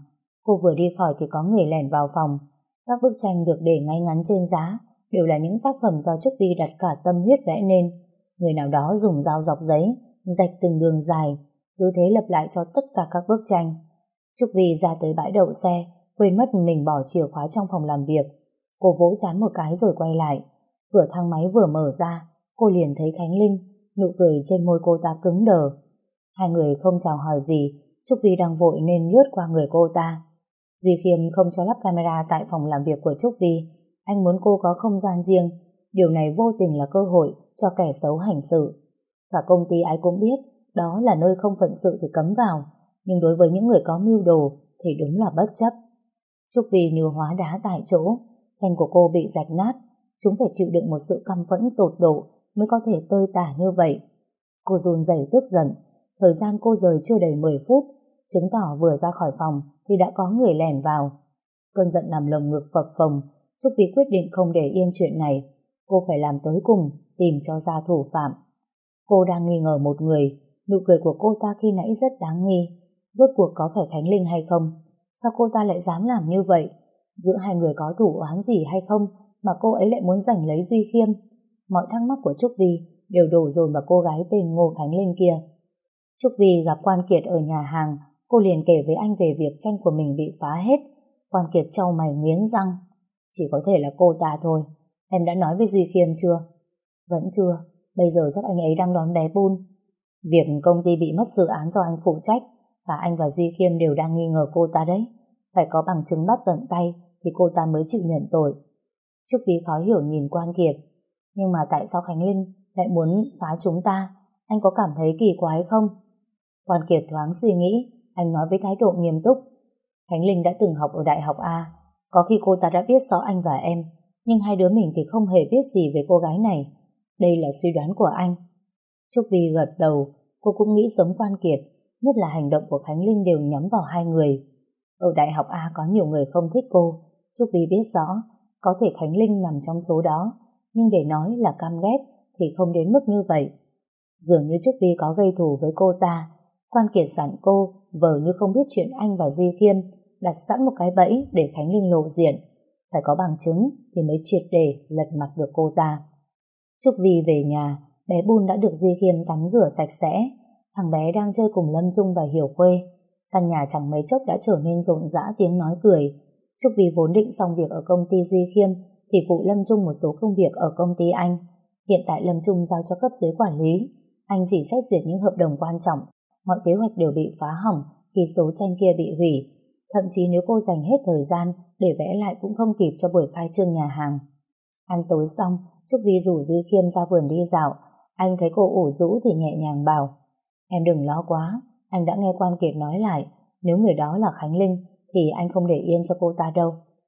Cô vừa đi khỏi thì có người lẻn vào phòng. Các bức tranh được để ngay ngắn trên giá đều là những tác phẩm do Trúc Vi đặt cả tâm huyết vẽ nên. Người nào đó dùng dao dọc giấy rạch từng đường dài, cứ thế lặp lại cho tất cả các bức tranh. Trúc Vi ra tới bãi đậu xe, quên mất mình bỏ chìa khóa trong phòng làm việc. Cô vỗ trán một cái rồi quay lại. Cửa thang máy vừa mở ra, cô liền thấy Khánh Linh, nụ cười trên môi cô ta cứng đờ. Hai người không chào hỏi gì, Trúc Vi đang vội nên lướt qua người cô ta. Duy Khiêm không cho lắp camera tại phòng làm việc của Trúc Vi. Anh muốn cô có không gian riêng. Điều này vô tình là cơ hội cho kẻ xấu hành sự. Cả công ty ai cũng biết đó là nơi không phận sự thì cấm vào, nhưng đối với những người có mưu đồ thì đúng là bất chấp. Trúc Vi như hóa đá tại chỗ. Tranh của cô bị rạch nát, chúng phải chịu đựng một sự căm phẫn tột độ mới có thể tơi tả như vậy. Cô run rẩy tức giận. Thời gian cô rời chưa đầy mười phút, chứng tỏ vừa ra khỏi phòng thì đã có người lẻn vào. Cơn giận nằm lồng ngực phập phồng. Trúc Vi quyết định không để yên chuyện này. Cô phải làm tới cùng, tìm cho ra thủ phạm. Cô đang nghi ngờ một người. Nụ cười của cô ta khi nãy rất đáng nghi. Rốt cuộc có phải Khánh Linh hay không? Sao cô ta lại dám làm như vậy? Giữa hai người có thủ oán gì hay không mà cô ấy lại muốn giành lấy Duy Khiêm? Mọi thắc mắc của Trúc Vi đều đổ dồn vào cô gái tên Ngô Khánh Linh kia. Trúc Vi gặp Quan Kiệt ở nhà hàng. Cô liền kể với anh về việc tranh của mình bị phá hết. Quan Kiệt trao mày nghiến răng. Chỉ có thể là cô ta thôi. Em đã nói với Duy Khiêm chưa? Vẫn chưa. Bây giờ chắc anh ấy đang đón bé Bun. Việc công ty bị mất dự án do anh phụ trách, cả anh và Duy Khiêm đều đang nghi ngờ cô ta đấy. Phải có bằng chứng bắt tận tay thì cô ta mới chịu nhận tội. Trúc Vi khó hiểu nhìn Quan Kiệt. Nhưng mà tại sao Khánh Linh lại muốn phá chúng ta? Anh có cảm thấy kỳ quái không? Quan Kiệt thoáng suy nghĩ. Anh nói với thái độ nghiêm túc. Khánh Linh đã từng học ở Đại học A. Có khi cô ta đã biết rõ anh và em, nhưng hai đứa mình thì không hề biết gì về cô gái này. Đây là suy đoán của anh. Trúc Vi gật đầu. Cô cũng nghĩ giống Quan Kiệt, nhất là hành động của Khánh Linh đều nhắm vào hai người. Ở Đại học A có nhiều người không thích cô. Trúc Vi biết rõ có thể Khánh Linh nằm trong số đó, nhưng để nói là căm ghét thì không đến mức như vậy. Dường như Trúc Vi có gây thù với cô ta. Quan Kiệt dặn cô vờ như không biết chuyện anh và Duy Khiêm, đặt sẵn một cái bẫy để Khánh Linh lộ diện. Phải có bằng chứng thì mới triệt để lật mặt được cô ta. Trúc Vi về nhà, bé Bun đã được Duy Khiêm tắm rửa sạch sẽ. Thằng bé đang chơi cùng Lâm Trung và Hiểu Khuê. Căn nhà chẳng mấy chốc đã trở nên rộn rã tiếng nói cười. Trúc Vi vốn định xong việc ở công ty Duy Khiêm thì phụ Lâm Trung một số công việc ở công ty anh. Hiện tại Lâm Trung giao cho cấp dưới quản lý. Anh chỉ xét duyệt những hợp đồng quan trọng. Mọi kế hoạch đều bị phá hỏng khi số tranh kia bị hủy. Thậm chí nếu cô dành hết thời gian để vẽ lại cũng không kịp cho buổi khai trương nhà hàng. Ăn tối xong, Trúc Vi rủ Duy Khiêm ra vườn đi dạo. Anh thấy cô ủ rũ thì nhẹ nhàng bảo: Em đừng lo quá, anh đã nghe Quan Kiệt nói lại, nếu người đó là Khánh Linh thì anh không để yên cho cô ta đâu.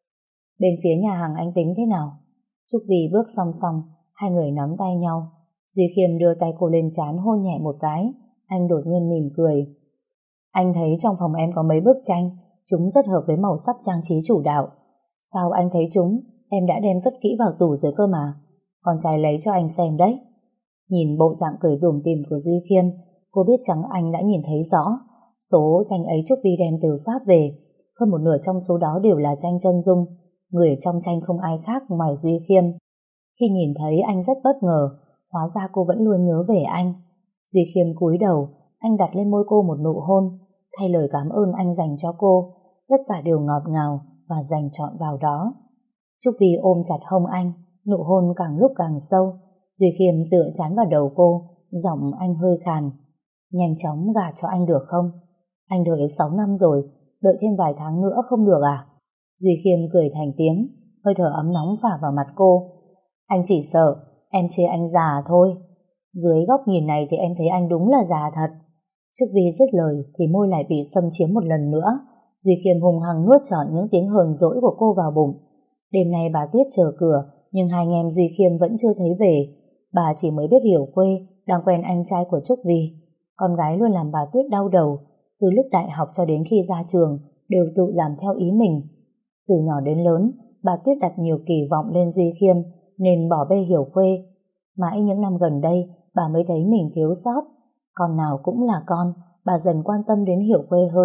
Bên phía nhà hàng anh tính thế nào? Trúc Vi bước song song, hai người nắm tay nhau. Duy Khiêm đưa tay cô lên trán hôn nhẹ một cái. Anh đột nhiên mỉm cười. Anh thấy trong phòng em có mấy bức tranh, chúng rất hợp với màu sắc trang trí chủ đạo. Sao anh thấy chúng? Em đã đem cất kỹ vào tủ rồi cơ mà. Con trai lấy cho anh xem đấy. Nhìn bộ dạng cười tủm tỉm của Duy Khiêm, cô biết chẳng anh đã nhìn thấy rõ. Số tranh ấy Trúc Vi đem từ Pháp về, hơn một nửa trong số đó đều là tranh chân dung. Người trong tranh không ai khác ngoài Duy Khiêm. Khi nhìn thấy anh rất bất ngờ, hóa ra cô vẫn luôn nhớ về anh. Duy Khiêm cúi đầu, anh đặt lên môi cô một nụ hôn, thay lời cảm ơn anh dành cho cô. Tất cả đều ngọt ngào và dành trọn vào đó. Trúc Vi ôm chặt hông anh, nụ hôn càng lúc càng sâu. Duy Khiêm tựa chán vào đầu cô, giọng anh hơi khàn. Nhanh chóng gả cho anh được không? Anh đợi sáu năm rồi, đợi thêm vài tháng nữa không được à? Duy Khiêm cười thành tiếng, hơi thở ấm nóng phả vào mặt cô. Anh chỉ sợ em chê anh già thôi. Dưới góc nhìn này thì em thấy anh đúng là già thật. Trúc Vi dứt lời thì môi lại bị xâm chiếm một lần nữa. Duy Khiêm hùng hăng nuốt trọn những tiếng hờn dỗi của cô vào bụng. Đêm nay bà Tuyết chờ cửa, nhưng hai anh em Duy Khiêm vẫn chưa thấy về. Bà chỉ mới biết Hiểu Khuê đang quen anh trai của Trúc Vi. Con gái luôn làm bà Tuyết đau đầu. Từ lúc đại học cho đến khi ra trường đều tự làm theo ý mình. Từ nhỏ đến lớn, bà Tuyết đặt nhiều kỳ vọng lên Duy Khiêm nên bỏ bê Hiểu Khuê. Mãi những năm gần đây bà mới thấy mình thiếu sót. Con nào cũng là con, bà dần quan tâm đến Hiểu Khuê hơn.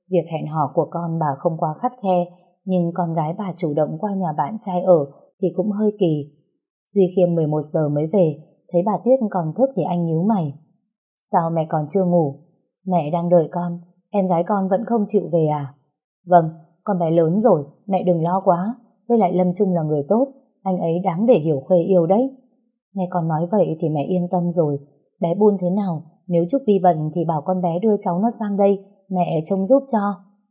việc hẹn hò của con bà không quá khắt khe, nhưng con gái bà chủ động qua nhà bạn trai ở thì cũng hơi kỳ. Duy Khiêm mười một giờ mới về, thấy bà Tuyết còn thức thì anh nhíu mày. Sao mẹ còn chưa ngủ? Mẹ đang đợi con, em gái con vẫn không chịu về à? Vâng, con bé lớn rồi, mẹ đừng lo quá, với lại Lâm Trung là người tốt, anh ấy đáng để hiểu Khuê yêu đấy. Nghe con nói vậy thì mẹ yên tâm rồi. Bé Bun thế nào? Nếu Trúc Vi bận thì bảo con bé đưa cháu nó sang đây, mẹ trông giúp cho.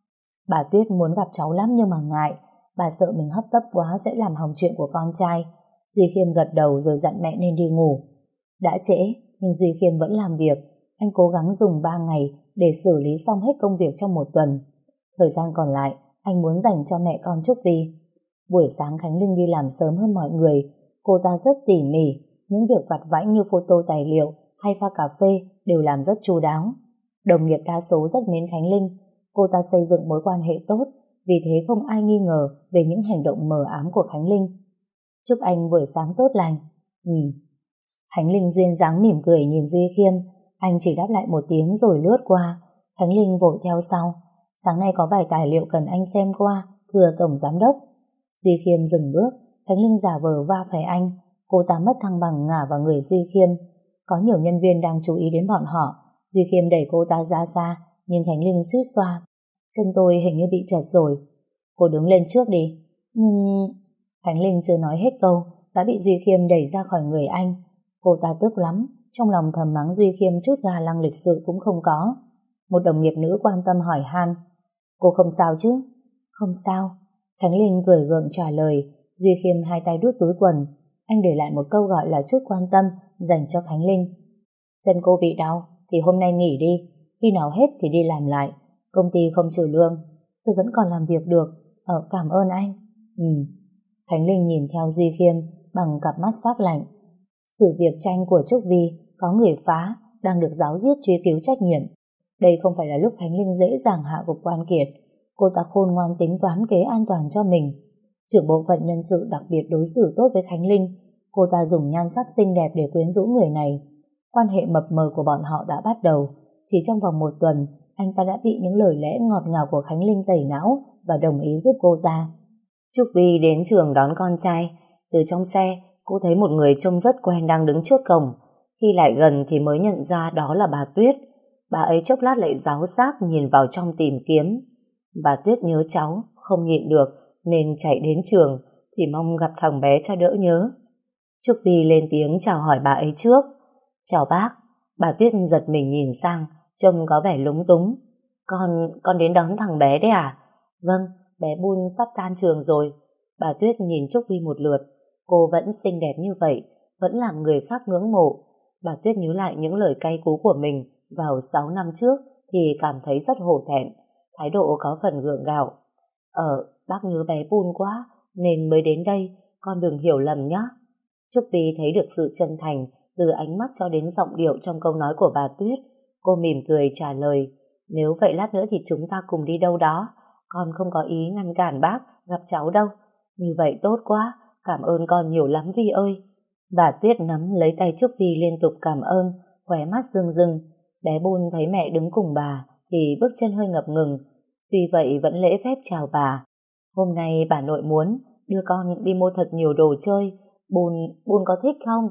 Bà Tuyết muốn gặp cháu lắm nhưng mà ngại, bà sợ mình hấp tấp quá sẽ làm hỏng chuyện của con trai. Duy Khiêm gật đầu rồi dặn mẹ nên đi ngủ. Đã trễ, nhưng Duy Khiêm vẫn làm việc. Anh cố gắng dùng ba ngày để xử lý xong hết công việc trong một tuần. Thời gian còn lại, anh muốn dành cho mẹ con Trúc Vi. Buổi sáng Khánh Linh đi làm sớm hơn mọi người. Cô ta rất tỉ mỉ, những việc vặt vãnh như photo tài liệu hay pha cà phê đều làm rất chu đáo. Đồng nghiệp đa số rất mến Khánh Linh. Cô ta xây dựng mối quan hệ tốt, vì thế không ai nghi ngờ về những hành động mờ ám của Khánh Linh. Chúc anh buổi sáng tốt lành. Ừ. Khánh Linh duyên dáng mỉm cười nhìn Duy Khiêm. Anh chỉ đáp lại một tiếng rồi lướt qua. Khánh Linh vội theo sau. Sáng nay có vài tài liệu cần anh xem qua, thưa tổng giám đốc. Duy Khiêm dừng bước. Khánh Linh giả vờ va phải anh. Cô ta mất thăng bằng ngả vào người Duy Khiêm. Có nhiều nhân viên đang chú ý đến bọn họ. Duy Khiêm đẩy cô ta ra xa, nhưng Khánh Linh suýt xoa. Chân tôi hình như bị trật rồi. Cô đứng lên trước đi. Nhưng... Khánh Linh chưa nói hết câu đã bị Duy Khiêm đẩy ra khỏi người anh. Cô ta tức lắm, trong lòng thầm mắng Duy Khiêm chút ga lăng lịch sự cũng không có. Một đồng nghiệp nữ quan tâm hỏi han. Cô không sao chứ? Không sao. Khánh Linh cười gượng trả lời. Duy Khiêm hai tay đút túi quần. Anh để lại một câu gọi là chút quan tâm dành cho Khánh Linh. Chân cô bị đau thì hôm nay nghỉ đi, khi nào hết thì đi làm lại. Công ty không trừ lương, tôi vẫn còn làm việc được. Ờ, cảm ơn anh. Ừ. Khánh Linh nhìn theo Duy Khiêm bằng cặp mắt sắc lạnh. Sự việc tranh của Trúc Vi có người phá đang được giáo diết truy cứu trách nhiệm. Đây không phải là lúc Khánh Linh dễ dàng hạ gục Quan Kiệt. Cô ta khôn ngoan tính toán kế an toàn cho mình. Trưởng bộ phận nhân sự đặc biệt đối xử tốt với Khánh Linh. Cô ta dùng nhan sắc xinh đẹp để quyến rũ người này. Quan hệ mập mờ của bọn họ đã bắt đầu. Chỉ trong vòng một tuần, anh ta đã bị những lời lẽ ngọt ngào của Khánh Linh tẩy não và đồng ý giúp cô ta. Trúc Vi đến trường đón con trai. Từ trong xe, cô thấy một người trông rất quen đang đứng trước cổng. Khi lại gần thì mới nhận ra đó là bà Tuyết. Bà ấy chốc lát lại giáo giác nhìn vào trong tìm kiếm. Bà Tuyết nhớ cháu, không nhịn được nên chạy đến trường, chỉ mong gặp thằng bé cho đỡ nhớ. Trúc Vi lên tiếng chào hỏi bà ấy trước. Chào bác. Bà Tuyết giật mình nhìn sang, trông có vẻ lúng túng. Con, con đến đón thằng bé đấy à? Vâng, bé Bun sắp tan trường rồi. Bà Tuyết nhìn Trúc Vi một lượt. Cô vẫn xinh đẹp như vậy, vẫn làm người khác ngưỡng mộ. Bà Tuyết nhớ lại những lời cay cú của mình vào sáu năm trước thì cảm thấy rất hổ thẹn. Thái độ có phần gượng gạo. Ờ, bác nhớ bé Bun quá nên mới đến đây, con đừng hiểu lầm nhé. Trúc Vi thấy được sự chân thành từ ánh mắt cho đến giọng điệu trong câu nói của bà Tuyết. Cô mỉm cười trả lời. Nếu vậy lát nữa thì chúng ta cùng đi đâu đó. Con không có ý ngăn cản bác gặp cháu đâu. Như vậy tốt quá, cảm ơn con nhiều lắm Vi ơi. Bà Tuyết nắm lấy tay Trúc Vi liên tục cảm ơn, khóe mắt rưng rưng. Bé Bun thấy mẹ đứng cùng bà thì bước chân hơi ngập ngừng. Tuy vậy vẫn lễ phép chào bà. Hôm nay bà nội muốn đưa con đi mua thật nhiều đồ chơi. Bun, Bun có thích không?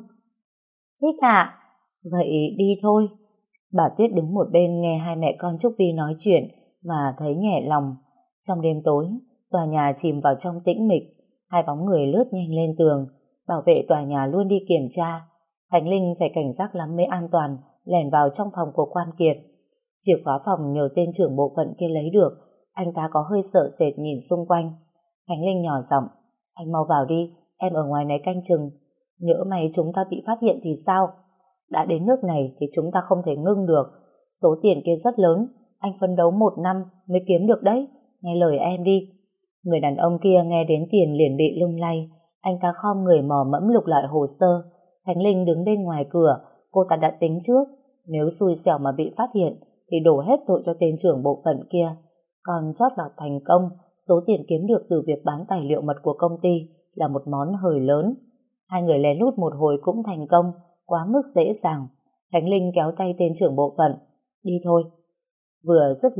Thích ạ. Vậy đi thôi. Bà Tuyết đứng một bên nghe hai mẹ con Trúc Vi nói chuyện và thấy nhẹ lòng. Trong đêm tối, tòa nhà chìm vào trong tĩnh mịch. Hai bóng người lướt nhanh lên tường. Bảo vệ tòa nhà luôn đi kiểm tra. Khánh Linh phải cảnh giác lắm mới an toàn lẻn vào trong phòng của Quan Kiệt. Chìa khóa phòng nhờ tên trưởng bộ phận kia lấy được. Anh ta có hơi sợ sệt nhìn xung quanh. Khánh Linh nhỏ giọng. Anh mau vào đi, em ở ngoài này canh chừng. Nhỡ may chúng ta bị phát hiện thì sao? Đã đến nước này thì chúng ta không thể ngưng được. Số tiền kia rất lớn, anh phấn đấu một năm mới kiếm được đấy. Nghe lời em đi. Người đàn ông kia nghe đến tiền liền bị lung lay. Anh ta khom người mò mẫm lục lại hồ sơ. Khánh Linh đứng bên ngoài cửa. Cô ta đã tính trước, nếu xui xẻo mà bị phát hiện thì đổ hết tội cho tên trưởng bộ phận kia. Còn chót lọt thành công, số tiền kiếm được từ việc bán tài liệu mật của công ty là một món hời lớn. Hai người lén lút một hồi cũng thành công, quá mức dễ dàng. Khánh Linh kéo tay tên trưởng bộ phận. Đi thôi. Vừa dứt lời,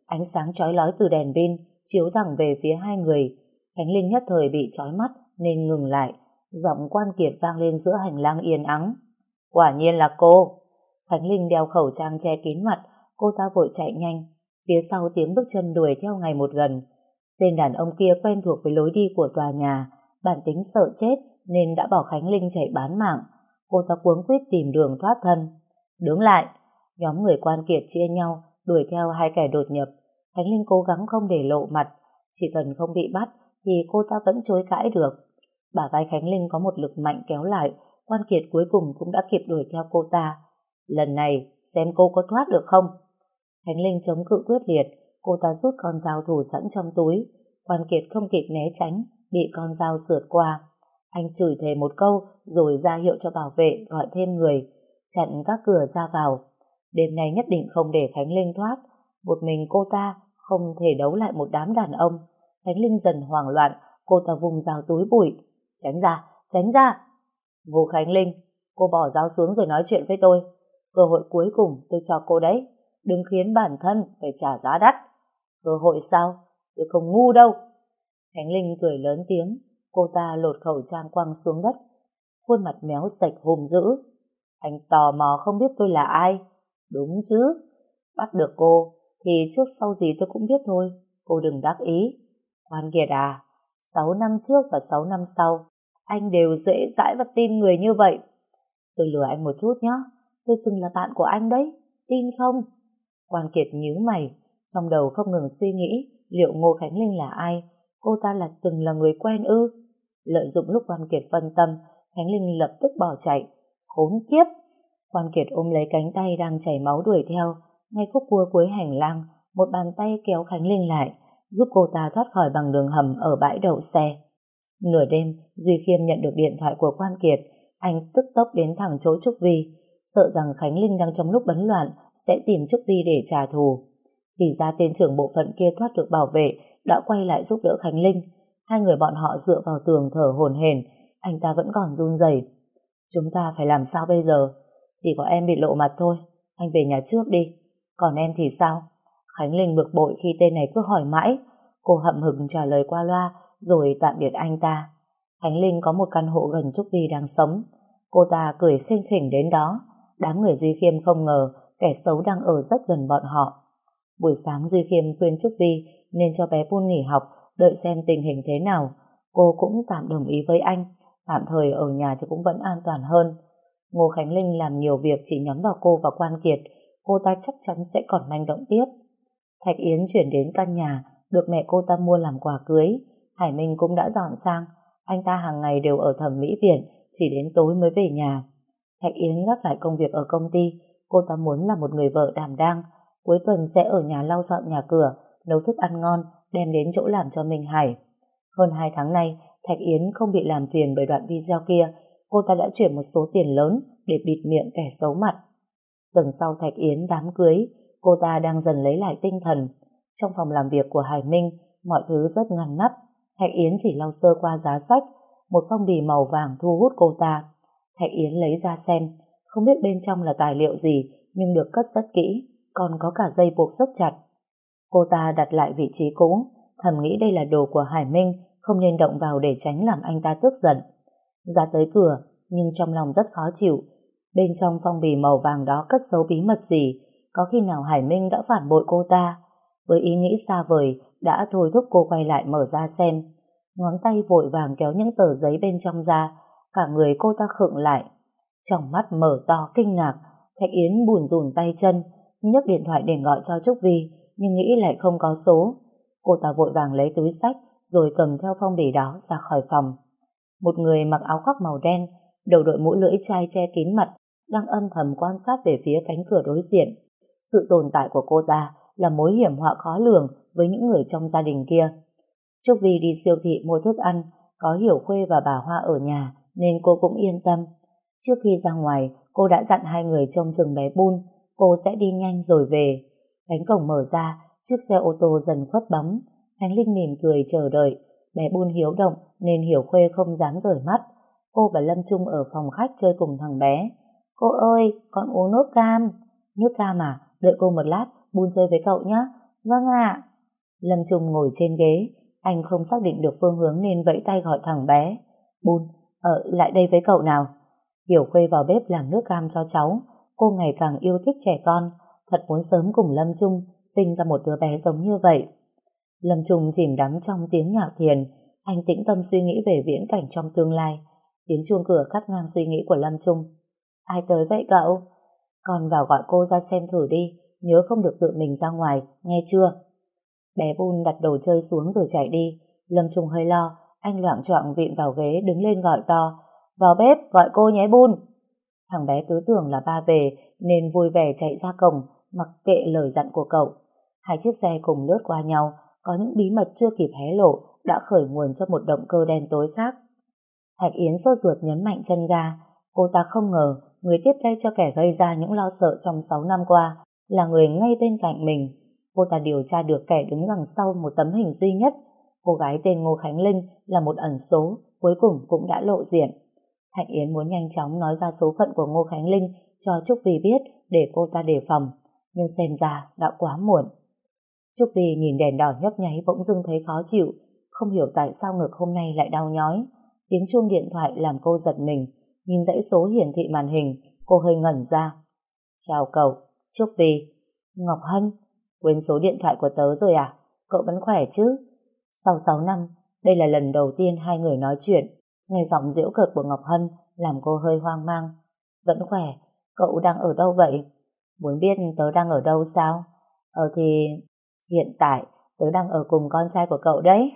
ánh sáng chói lói từ đèn pin chiếu thẳng về phía hai người. Khánh Linh nhất thời bị chói mắt nên ngừng lại. Giọng Quan Kiệt vang lên giữa hành lang yên ắng. Quả nhiên là cô. Khánh Linh đeo khẩu trang che kín mặt, cô ta vội chạy nhanh. Phía sau tiếng bước chân đuổi theo ngày một gần. Tên đàn ông kia quen thuộc với lối đi của tòa nhà, bản tính sợ chết nên đã bảo Khánh Linh chạy bán mạng. Cô ta cuống quýt tìm đường thoát thân. Đứng lại. Nhóm người Quan Kiệt chia nhau đuổi theo hai kẻ đột nhập. Khánh Linh cố gắng không để lộ mặt, chỉ cần không bị bắt thì cô ta vẫn chối cãi được. Bả vai Khánh Linh có một lực mạnh kéo lại. Quan Kiệt cuối cùng cũng đã kịp đuổi theo cô ta. Lần này xem cô có thoát được không. Khánh Linh chống cự quyết liệt. Cô ta rút con dao thủ sẵn trong túi. Quan Kiệt không kịp né tránh, bị con dao sượt qua. Anh chửi thề một câu rồi ra hiệu cho bảo vệ gọi thêm người, chặn các cửa ra vào. Đêm nay nhất định không để Khánh Linh thoát. Một mình cô ta không thể đấu lại một đám đàn ông. Khánh Linh dần hoảng loạn. Cô ta vùng dao túi bụi. Tránh ra, tránh ra. Ngô Khánh Linh, cô bỏ dao xuống rồi nói chuyện với tôi. Cơ hội cuối cùng tôi cho cô đấy. Đừng khiến bản thân phải trả giá đắt. Cơ hội sao? Tôi không ngu đâu. Khánh Linh cười lớn tiếng. Cô ta lột khẩu trang quăng xuống đất. Khuôn mặt méo sạch hùng dữ. Anh tò mò không biết tôi là ai? Đúng chứ. Bắt được cô thì trước sau gì tôi cũng biết thôi. Cô đừng đắc ý. Quan Kiệt à, sáu năm trước và sáu năm sau anh đều dễ dãi và tin người như vậy. Tôi lừa anh một chút nhé. Tôi từng là bạn của anh đấy. Tin không? Quan Kiệt nhíu mày, trong đầu không ngừng suy nghĩ liệu Ngô Khánh Linh là ai. Cô ta là từng là người quen ư? Lợi dụng lúc Quan Kiệt phân tâm, Khánh Linh lập tức bỏ chạy. Khốn kiếp! Quan Kiệt ôm lấy cánh tay đang chảy máu đuổi theo. Ngay khúc cua cuối hành lang, một bàn tay kéo Khánh Linh lại, giúp cô ta thoát khỏi bằng đường hầm ở bãi đậu xe. Nửa đêm, Duy Khiêm nhận được điện thoại của Quan Kiệt. Anh tức tốc đến thẳng chỗ Trúc Vi, sợ rằng Khánh Linh đang trong lúc bấn loạn sẽ tìm Trúc Vi để trả thù. Thì ra tên trưởng bộ phận kia thoát được bảo vệ đã quay lại giúp đỡ Khánh Linh. Hai người bọn họ dựa vào tường thở hổn hển. Anh ta vẫn còn run rẩy. Chúng ta phải làm sao bây giờ? Chỉ có em bị lộ mặt thôi. Anh về nhà trước đi. Còn em thì sao? Khánh Linh bực bội khi tên này cứ hỏi mãi. Cô hậm hực trả lời qua loa rồi tạm biệt anh ta. Khánh Linh có một căn hộ gần Trúc Vi đang sống. Cô ta cười khinh khỉnh đến đó. Đám người Duy Khiêm không ngờ kẻ xấu đang ở rất gần bọn họ. Buổi sáng Duy Khiêm khuyên Trúc Vi nên cho bé Pun nghỉ học, đợi xem tình hình thế nào. Cô cũng tạm đồng ý với anh, tạm thời ở nhà thì cũng vẫn an toàn hơn. Ngô Khánh Linh làm nhiều việc chỉ nhắm vào cô và Quan Kiệt. Cô ta chắc chắn sẽ còn manh động tiếp. Thạch Yến chuyển đến căn nhà được mẹ cô ta mua làm quà cưới. Hải Minh cũng đã dọn sang. Anh ta hàng ngày đều ở thẩm mỹ viện, chỉ đến tối mới về nhà. Thạch Yến gác lại công việc ở công ty. Cô ta muốn là một người vợ đảm đang, cuối tuần sẽ ở nhà lau dọn nhà cửa, nấu thức ăn ngon, đem đến chỗ làm cho Minh Hải. Hơn hai tháng nay, Thạch Yến không bị làm phiền bởi đoạn video kia. Cô ta đã chuyển một số tiền lớn để bịt miệng kẻ xấu mặt. Tuần sau Thạch Yến đám cưới, cô ta đang dần lấy lại tinh thần. Trong phòng làm việc của Hải Minh, mọi thứ rất ngăn nắp. Thạch Yến chỉ lau sơ qua giá sách. Một phong bì màu vàng thu hút cô ta. Thạch Yến lấy ra xem. Không biết bên trong là tài liệu gì, nhưng được cất rất kỹ, còn có cả dây buộc rất chặt. Cô ta đặt lại vị trí cũ, thầm nghĩ đây là đồ của Hải Minh, không nên động vào để tránh làm anh ta tức giận. Ra tới cửa, nhưng trong lòng rất khó chịu. Bên trong phong bì màu vàng đó cất giấu bí mật gì? Có khi nào Hải Minh đã phản bội cô ta? Với ý nghĩ xa vời, đã thôi thúc cô quay lại mở ra xem. Ngón tay vội vàng kéo những tờ giấy bên trong ra, cả người cô ta khựng lại. Trong mắt mở to kinh ngạc, Thạch Yến bủn rủn tay chân, nhấc điện thoại để gọi cho Trúc Vi, nhưng nghĩ lại không có số. Cô ta vội vàng lấy túi xách rồi cầm theo phong bì đó ra khỏi phòng. Một người mặc áo khoác màu đen, đầu đội mũ lưỡi chai che kín mặt, đang âm thầm quan sát về phía cánh cửa đối diện. Sự tồn tại của cô ta là mối hiểm họa khó lường với những người trong gia đình kia. Trúc Vi đi siêu thị mua thức ăn, có Hiểu Khuê và bà Hoa ở nhà nên cô cũng yên tâm. Trước khi ra ngoài, cô đã dặn hai người trông chừng bé Bun. Cô sẽ đi nhanh rồi về. Cánh cổng mở ra, chiếc xe ô tô dần khuất bóng. Khánh Linh mỉm cười chờ đợi. Bé Bun hiếu động nên Hiểu Khuê không dám rời mắt. Cô và Lâm Trung ở phòng khách chơi cùng thằng bé. Cô ơi, con uống nước cam. Nước cam à? Đợi cô một lát, Bun chơi với cậu nhé. Vâng ạ. Lâm Trung ngồi trên ghế, anh không xác định được phương hướng nên vẫy tay gọi thằng bé. Bun, ờ, lại đây với cậu nào. Hiểu Khuê vào bếp làm nước cam cho cháu. Cô ngày càng yêu thích trẻ con, thật muốn sớm cùng Lâm Trung sinh ra một đứa bé giống như vậy. Lâm Trung chìm đắm trong tiếng nhạc thiền, anh tĩnh tâm suy nghĩ về viễn cảnh trong tương lai. Tiếng chuông cửa cắt ngang suy nghĩ của Lâm Trung. Ai tới vậy cậu? Con vào gọi cô ra xem thử đi, nhớ không được tự mình ra ngoài, nghe chưa? Bé Bun đặt đồ chơi xuống rồi chạy đi. Lâm Trung hơi lo, anh loạng choạng vịn vào ghế đứng lên gọi to. Vào bếp, gọi cô nhé Bun. Thằng bé cứ tưởng là ba về nên vui vẻ chạy ra cổng, mặc kệ lời dặn của cậu. Hai chiếc xe cùng lướt qua nhau, có những bí mật chưa kịp hé lộ đã khởi nguồn cho một động cơ đen tối khác. Thạch Yến sốt ruột nhấn mạnh chân ga. Cô ta không ngờ người tiếp tay cho kẻ gây ra những lo sợ trong sáu năm qua là người ngay bên cạnh mình. Cô ta điều tra được kẻ đứng đằng sau một tấm hình duy nhất. Cô gái tên Ngô Khánh Linh là một ẩn số, cuối cùng cũng đã lộ diện. Thạch Yến muốn nhanh chóng nói ra số phận của Ngô Khánh Linh cho Trúc Vi biết để cô ta đề phòng, nhưng xem ra đã quá muộn. Trúc Vi nhìn đèn đỏ nhấp nháy bỗng dưng thấy khó chịu, không hiểu tại sao ngực hôm nay lại đau nhói. Tiếng chuông điện thoại làm cô giật mình, nhìn dãy số hiển thị màn hình, cô hơi ngẩn ra. Chào cậu, Trúc Vi. Ngọc Hân, quên số điện thoại của tớ rồi à? Cậu vẫn khỏe chứ? Sau sáu năm, đây là lần đầu tiên hai người nói chuyện. Nghe giọng giễu cợt của Ngọc Hân làm cô hơi hoang mang. Vẫn khỏe, cậu đang ở đâu vậy? Muốn biết tớ đang ở đâu sao? Ờ thì... Hiện tại, tớ đang ở cùng con trai của cậu đấy.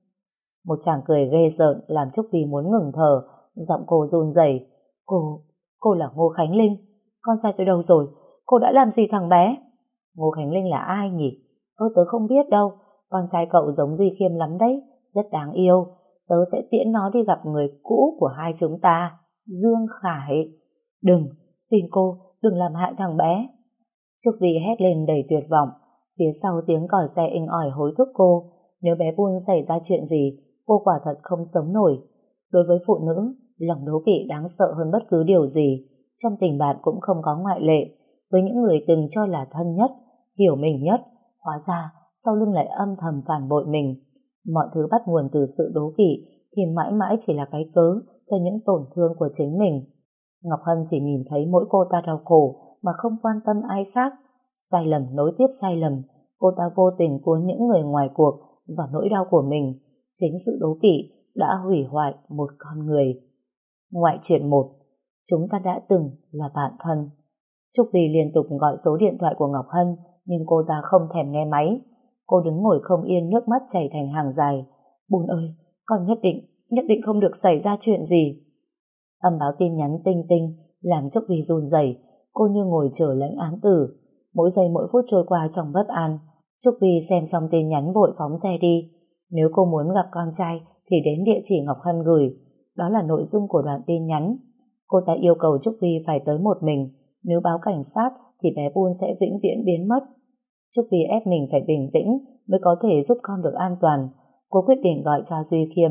Một chàng cười ghê rợn làm Trúc Vi muốn ngừng thở, giọng cô run rẩy. Cô, cô là Ngô Khánh Linh. Con trai tôi đâu rồi? Cô đã làm gì thằng bé? Ngô Khánh Linh là ai nhỉ? Ơ tớ không biết đâu. Con trai cậu giống Duy Khiêm lắm đấy, rất đáng yêu. Tớ sẽ tiễn nó đi gặp người cũ của hai chúng ta, Dương Khải. Đừng, xin cô, đừng làm hại thằng bé. Trúc Vi hét lên đầy tuyệt vọng. Phía sau tiếng còi xe inh ỏi hối thúc cô. Nếu bé Bun xảy ra chuyện gì, cô quả thật không sống nổi. Đối với phụ nữ, lòng đố kỵ đáng sợ hơn bất cứ điều gì. Trong tình bạn cũng không có ngoại lệ. Với những người từng cho là thân nhất, hiểu mình nhất, hóa ra sau lưng lại âm thầm phản bội mình. Mọi thứ bắt nguồn từ sự đố kỵ thì mãi mãi chỉ là cái cớ cho những tổn thương của chính mình. Ngọc Hân chỉ nhìn thấy mỗi cô ta đau khổ mà không quan tâm ai khác. Sai lầm nối tiếp sai lầm, cô ta vô tình cuốn những người ngoài cuộc vào nỗi đau của mình. Chính sự đố kỵ đã hủy hoại một con người. Ngoại truyện một. Chúng ta đã từng là bạn thân. Trúc Vi liên tục gọi số điện thoại của Ngọc Hân, nhưng cô ta không thèm nghe máy. Cô đứng ngồi không yên, nước mắt chảy thành hàng dài. Bùn ơi, con nhất định, nhất định không được xảy ra chuyện gì. Âm báo tin nhắn tinh tinh làm Trúc Vi run rẩy. Cô như ngồi chờ lãnh án tử. Mỗi giây mỗi phút trôi qua trong bất an. Trúc Vi xem xong tin nhắn vội phóng xe đi. Nếu cô muốn gặp con trai thì đến địa chỉ Ngọc Hân gửi. Đó là nội dung của đoạn tin nhắn. Cô ta yêu cầu Trúc Vi phải tới một mình. Nếu báo cảnh sát thì bé Bun sẽ vĩnh viễn biến mất. Trúc Vi ép mình phải bình tĩnh mới có thể giúp con được an toàn. Cô quyết định gọi cho Duy Khiêm.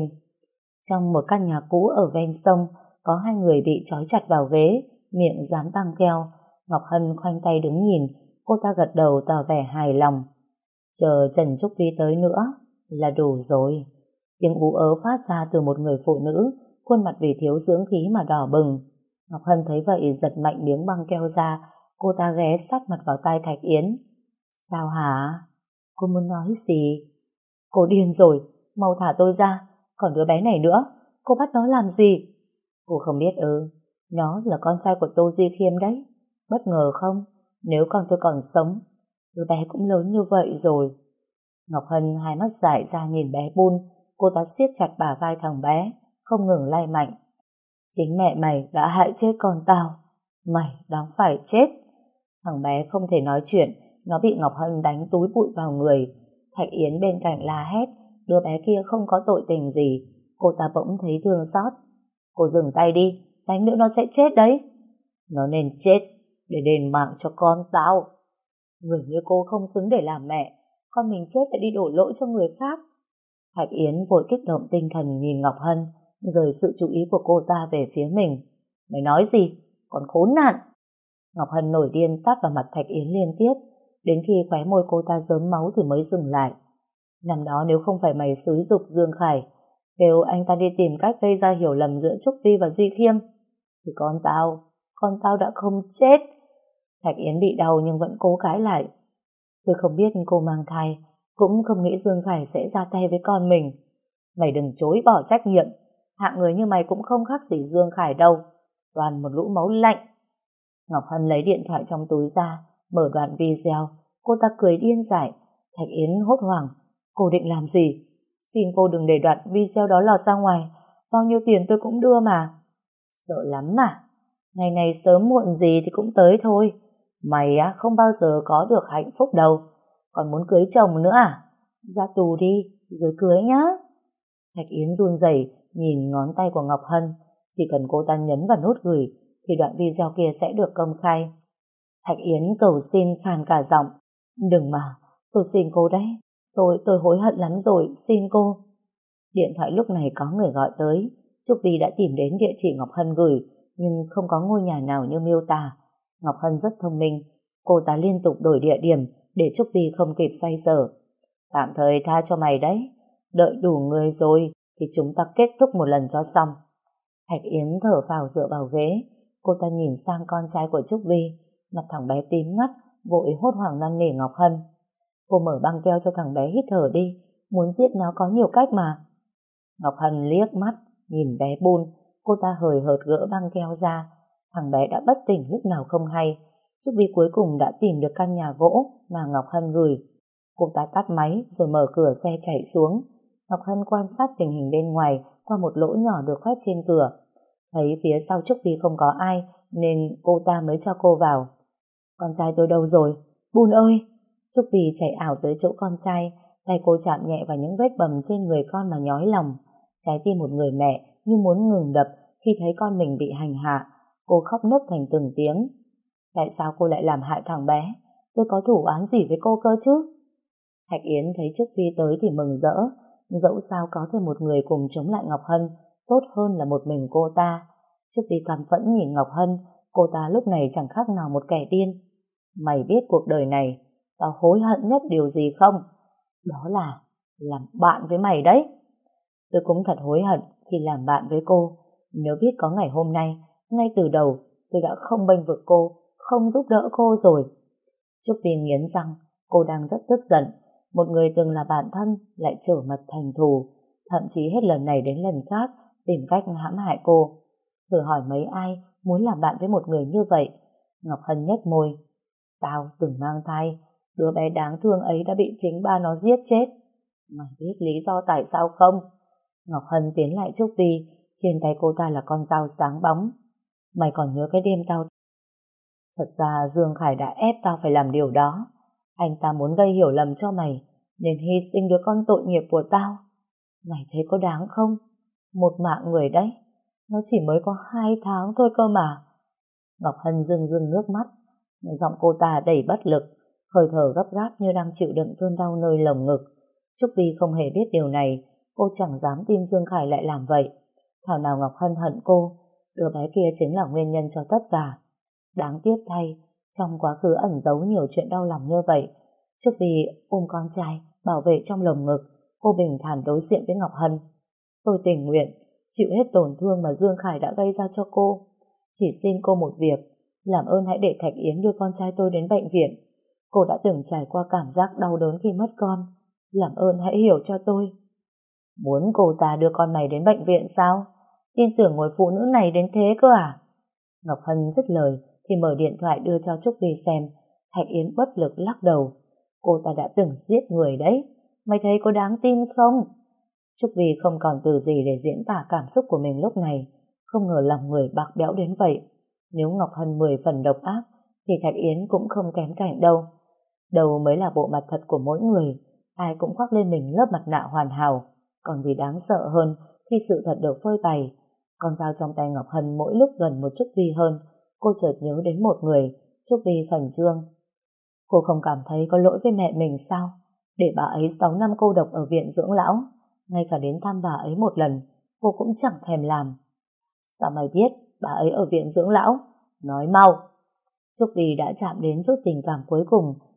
Trong một căn nhà cũ ở ven sông, có hai người bị trói chặt vào ghế, miệng dán băng keo. Ngọc Hân khoanh tay đứng nhìn. Cô ta gật đầu tỏ vẻ hài lòng. Chờ Trần Trúc Vi tới nữa là đủ rồi. Tiếng ú ớ phát ra từ một người phụ nữ, khuôn mặt vì thiếu dưỡng khí mà đỏ bừng. Ngọc Hân thấy vậy giật mạnh miếng băng keo ra. Cô ta ghé sát mặt vào tai Thạch Yến. Sao hả? Cô muốn nói gì? Cô điên rồi, mau thả tôi ra. Còn đứa bé này nữa, cô bắt nó làm gì? Cô không biết ư? Nó là con trai của Tô Duy Khiêm đấy. Bất ngờ không? Nếu con tôi còn sống, đứa bé cũng lớn như vậy rồi. Ngọc Hân hai mắt dại ra nhìn bé Bun. Cô ta siết chặt bả vai thằng bé, không ngừng lay mạnh. Chính mẹ mày đã hại chết con tao. Mày đáng phải chết. Thằng bé không thể nói chuyện. Nó bị Ngọc Hân đánh túi bụi vào người. Thạch Yến bên cạnh la hét. Đứa bé kia không có tội tình gì. Cô ta bỗng thấy thương xót. Cô dừng tay đi, đánh nữa nó sẽ chết đấy. Nó nên chết để đền mạng cho con tao. Người như cô không xứng để làm mẹ. Con mình chết lại đi đổ lỗi cho người khác. Thạch Yến vội kích động tinh thần nhìn Ngọc Hân, rời sự chú ý của cô ta về phía mình. Mày nói gì? Còn khốn nạn. Ngọc Hân nổi điên tát vào mặt Thạch Yến liên tiếp. đến khi khóe môi cô ta rớm máu thì mới dừng lại. Năm đó nếu không phải mày xúi giục Dương Khải kêu anh ta đi tìm cách gây ra hiểu lầm giữa Trúc Vi và Duy Khiêm thì con tao, con tao đã không chết. Thạch Yến bị đau nhưng vẫn cố cãi lại. Tôi không biết cô mang thai, cũng không nghĩ Dương Khải sẽ ra tay với con mình. Mày đừng chối bỏ trách nhiệm, hạng người như mày cũng không khác gì Dương Khải đâu, toàn một lũ máu lạnh. Ngọc Hân lấy điện thoại trong túi ra, mở đoạn video, cô ta cười điên dại. Thạch Yến hốt hoảng, cô định làm gì? Xin cô đừng để đoạn video đó lọt ra ngoài, bao nhiêu tiền tôi cũng đưa mà. Sợ lắm mà, ngày này sớm muộn gì thì cũng tới thôi. Mày á không bao giờ có được hạnh phúc đâu, còn muốn cưới chồng nữa à? Ra tù đi, rồi cưới nhá. Thạch Yến run rẩy nhìn ngón tay của Ngọc Hân, chỉ cần cô ta nhấn vào nút gửi thì đoạn video kia sẽ được công khai. Thạch Yến cầu xin khàn cả giọng, đừng mà, tôi xin cô đấy, tôi tôi hối hận lắm rồi, xin cô. Điện thoại lúc này có người gọi tới. Trúc Vi đã tìm đến địa chỉ Ngọc Hân gửi, nhưng không có ngôi nhà nào như miêu tả. Ngọc Hân rất thông minh, cô ta liên tục đổi địa điểm để Trúc Vi không kịp xoay sở. Tạm thời tha cho mày đấy, đợi đủ người rồi thì chúng ta kết thúc một lần cho xong. Thạch Yến thở phào dựa vào ghế, cô ta nhìn sang con trai của Trúc Vi, mặt thằng bé tím ngắt, vội hốt hoảng năn nỉ Ngọc Hân. Cô mở băng keo cho thằng bé hít thở đi, muốn giết nó có nhiều cách mà. Ngọc Hân liếc mắt, nhìn bé Bun, cô ta hời hợt gỡ băng keo ra. Thằng bé đã bất tỉnh lúc nào không hay. Trúc Vi cuối cùng đã tìm được căn nhà gỗ mà Ngọc Hân gửi. Cô ta tắt máy rồi mở cửa xe chạy xuống. Ngọc Hân quan sát tình hình bên ngoài qua một lỗ nhỏ được khoét trên cửa. Thấy phía sau Trúc Vi không có ai nên cô ta mới cho cô vào. Con trai tôi đâu rồi? Bun ơi! Trúc Vi chạy ảo tới chỗ con trai, tay cô chạm nhẹ vào những vết bầm trên người con mà nhói lòng. Trái tim một người mẹ như muốn ngừng đập khi thấy con mình bị hành hạ. Cô khóc nấc thành từng tiếng. Tại sao cô lại làm hại thằng bé? Tôi có thủ án gì với cô cơ chứ? Thạch Yến thấy Trúc Vi tới thì mừng rỡ. Dẫu sao có thêm một người cùng chống lại Ngọc Hân, tốt hơn là một mình cô ta. Trúc Vi căm phẫn nhìn Ngọc Hân, cô ta lúc này chẳng khác nào một kẻ điên. Mày biết cuộc đời này tao hối hận nhất điều gì không? Đó là làm bạn với mày đấy. Tôi cũng thật hối hận khi làm bạn với cô. Nếu biết có ngày hôm nay, ngay từ đầu tôi đã không bênh vực cô, không giúp đỡ cô rồi. Trúc Vi nghiến răng, cô đang rất tức giận. Một người từng là bạn thân lại trở mặt thành thù, thậm chí hết lần này đến lần khác tìm cách hãm hại cô. Thử hỏi mấy ai muốn làm bạn với một người như vậy? Ngọc Hân nhếch môi. Tao từng mang thai, đứa bé đáng thương ấy đã bị chính ba nó giết chết. Mày biết lý do tại sao không? Ngọc Hân tiến lại Trúc Vi, trên tay cô ta là con dao sáng bóng. Mày còn nhớ cái đêm tao... Thật ra Dương Khải đã ép tao phải làm điều đó. Anh ta muốn gây hiểu lầm cho mày, nên hy sinh đứa con tội nghiệp của tao. Mày thấy có đáng không? Một mạng người đấy, nó chỉ mới có hai tháng thôi cơ mà. Ngọc Hân rưng rưng nước mắt, giọng cô ta đầy bất lực, hơi thở gấp gáp như đang chịu đựng cơn đau nơi lồng ngực. Trúc Vi không hề biết điều này, cô chẳng dám tin Dương Khải lại làm vậy. Thảo nào Ngọc Hân hận cô, đứa bé kia chính là nguyên nhân cho tất cả. Đáng tiếc thay, trong quá khứ ẩn giấu nhiều chuyện đau lòng như vậy. Trúc Vi ôm con trai, bảo vệ trong lồng ngực, cô bình thản đối diện với Ngọc Hân. Tôi tình nguyện, chịu hết tổn thương mà Dương Khải đã gây ra cho cô. Chỉ xin cô một việc, làm ơn hãy để Thạch Yến đưa con trai tôi đến bệnh viện. Cô đã từng trải qua cảm giác đau đớn khi mất con. Làm ơn hãy hiểu cho tôi. Muốn cô ta đưa con mày đến bệnh viện sao? Tin tưởng người phụ nữ này đến thế cơ à? Ngọc Hân dứt lời thì mở điện thoại đưa cho Trúc Vi xem. Thạch Yến bất lực lắc đầu. Cô ta đã từng giết người đấy. Mày thấy có đáng tin không? Trúc Vi không còn từ gì để diễn tả cảm xúc của mình lúc này. Không ngờ lòng người bạc bẽo đến vậy. Nếu Ngọc Hân mười phần độc ác thì Thạch Yến cũng không kém cạnh đâu. Đâu mới là bộ mặt thật của mỗi người. Ai cũng khoác lên mình lớp mặt nạ hoàn hảo. Còn gì đáng sợ hơn khi sự thật được phơi bày. Con dao trong tay Ngọc Hân mỗi lúc gần một Trúc Vi hơn. Cô chợt nhớ đến một người. Trúc Vi khẩn trương. Cô không cảm thấy có lỗi với mẹ mình sao? Để bà ấy sáu năm cô độc ở viện dưỡng lão, ngay cả đến thăm bà ấy một lần cô cũng chẳng thèm làm. Sao mày biết bà ấy ở viện dưỡng lão? Nói mau. Trúc Vi đã chạm đến chút tình cảm cuối cùng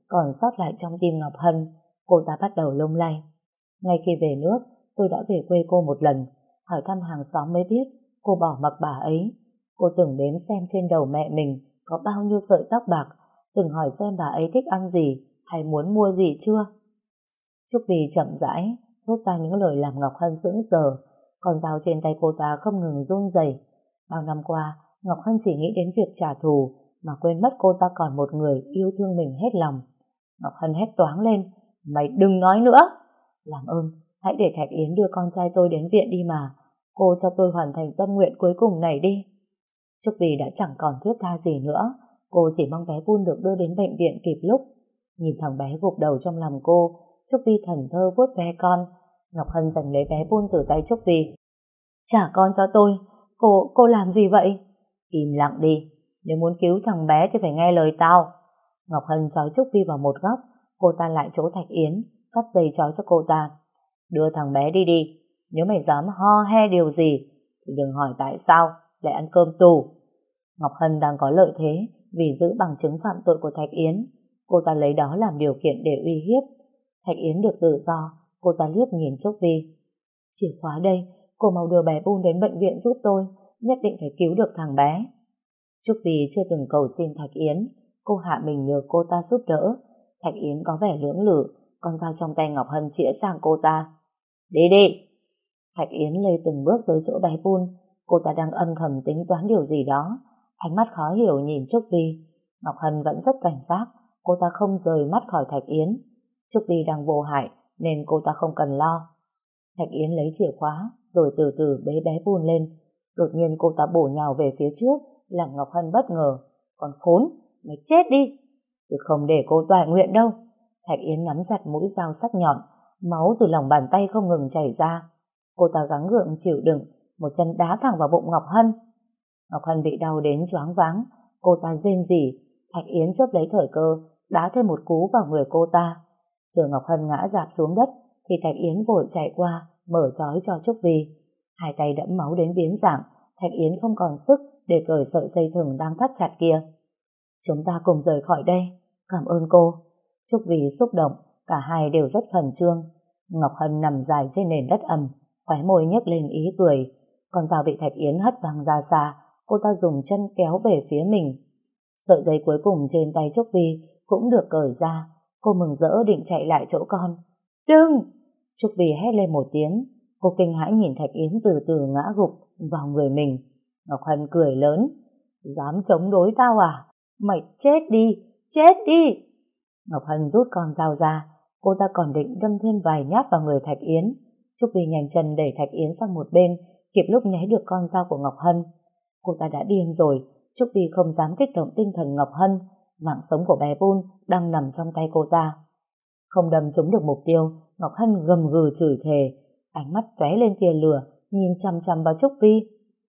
còn sót lại trong tim Ngọc Hân, cô ta bắt đầu lung lay. Ngay khi về nước, tôi đã về quê cô một lần, hỏi thăm hàng xóm mới biết cô bỏ mặc bà ấy. Cô từng đếm xem trên đầu mẹ mình có bao nhiêu sợi tóc bạc, từng hỏi xem bà ấy thích ăn gì hay muốn mua gì chưa. Trúc Vy chậm rãi thốt ra những lời làm Ngọc Hân sững sờ, con dao trên tay cô ta không ngừng run rẩy. Bao năm qua, Ngọc Hân chỉ nghĩ đến việc trả thù mà quên mất cô ta còn một người yêu thương mình hết lòng. Ngọc Hân hét toáng lên, mày đừng nói nữa! Làm ơn, hãy để Thạch Yến đưa con trai tôi đến viện đi mà. Cô cho tôi hoàn thành tâm nguyện cuối cùng này đi. Trúc Vy đã chẳng còn thiết tha gì nữa. Cô chỉ mong bé Bun được đưa đến bệnh viện kịp lúc. Nhìn thằng bé gục đầu trong lòng cô, Trúc Vy thần thơ vuốt ve con. Ngọc Hân giành lấy bé Bun từ tay Trúc Vy. Trả con cho tôi. Cô, cô làm gì vậy? Im lặng đi. Nếu muốn cứu thằng bé thì phải nghe lời tao. Ngọc Hân trói Trúc Vy vào một góc. Cô ta lại chỗ Thạch Yến, cắt dây trói cho cô ta. Đưa thằng bé đi đi. Nếu mày dám ho he điều gì thì đừng hỏi tại sao lại ăn cơm tù. Ngọc Hân đang có lợi thế vì giữ bằng chứng phạm tội của Thạch Yến. Cô ta lấy đó làm điều kiện để uy hiếp. Thạch Yến được tự do. Cô ta liếc nhìn Trúc Vy. Chìa khóa đây, cô mau đưa bé Bun đến bệnh viện giúp tôi. Nhất định phải cứu được thằng bé. Trúc Vy chưa từng cầu xin Thạch Yến. Cô hạ mình nhờ cô ta giúp đỡ. Thạch Yến có vẻ lưỡng lự. Con dao trong tay Ngọc Hân chĩa sang cô ta. Đi đi! Thạch Yến lê từng bước tới chỗ bé Bun. Cô ta đang âm thầm tính toán điều gì đó. Ánh mắt khó hiểu nhìn Trúc Vy. Ngọc Hân vẫn rất cảnh giác. Cô ta không rời mắt khỏi Thạch Yến. Trúc Vy đang vô hại nên cô ta không cần lo. Thạch Yến lấy chìa khóa rồi từ từ bế bé Bun lên. Đột nhiên cô ta bổ nhào về phía trước làm Ngọc Hân bất ngờ. Còn khốn, mày chết đi! Tôi không để cô toại nguyện đâu. Thạch Yến nắm chặt mũi dao sắc nhọn. Máu từ lòng bàn tay không ngừng chảy ra. Cô ta gắng gượng chịu đựng. Một chân đá thẳng vào bụng Ngọc Hân. Ngọc Hân bị đau đến choáng váng. Cô ta rên rỉ. Thạch Yến chớp lấy thời cơ đá thêm một cú vào người cô ta. Chờ Ngọc Hân ngã rạp xuống đất thì Thạch Yến vội chạy qua mở trói cho Trúc Vy. Hai tay đẫm máu đến biến dạng. Thạch Yến không còn sức để cởi sợi dây thừng đang thắt chặt kia. Chúng ta cùng rời khỏi đây. Cảm ơn cô. Trúc Vy xúc động. Cả hai đều rất khẩn trương. Ngọc Hân nằm dài trên nền đất ẩm, khóe môi nhếch lên ý cười. Con dao bị Thạch Yến hất văng ra xa. Cô ta dùng chân kéo về phía mình. Sợi dây cuối cùng trên tay Trúc Vy cũng được cởi ra. Cô mừng rỡ định chạy lại chỗ con. Đừng! Trúc Vy hét lên một tiếng. Cô kinh hãi nhìn Thạch Yến từ từ ngã gục vào người mình. Ngọc Hân cười lớn. Dám chống đối tao à? Mày chết đi! Chết đi! Ngọc Hân rút con dao ra. Cô ta còn định đâm thêm vài nhát vào người Thạch Yến. Trúc Vy nhanh chân đẩy Thạch Yến sang một bên, kịp lúc né được con dao của Ngọc Hân. Cô ta đã điên rồi. Trúc Vy không dám kích động tinh thần Ngọc Hân. Mạng sống của bé Bun đang nằm trong tay cô ta. Không đâm trúng được mục tiêu, Ngọc Hân gầm gừ chửi thề. Ánh mắt tóe lên tia lửa, nhìn chằm chằm vào Trúc Vy.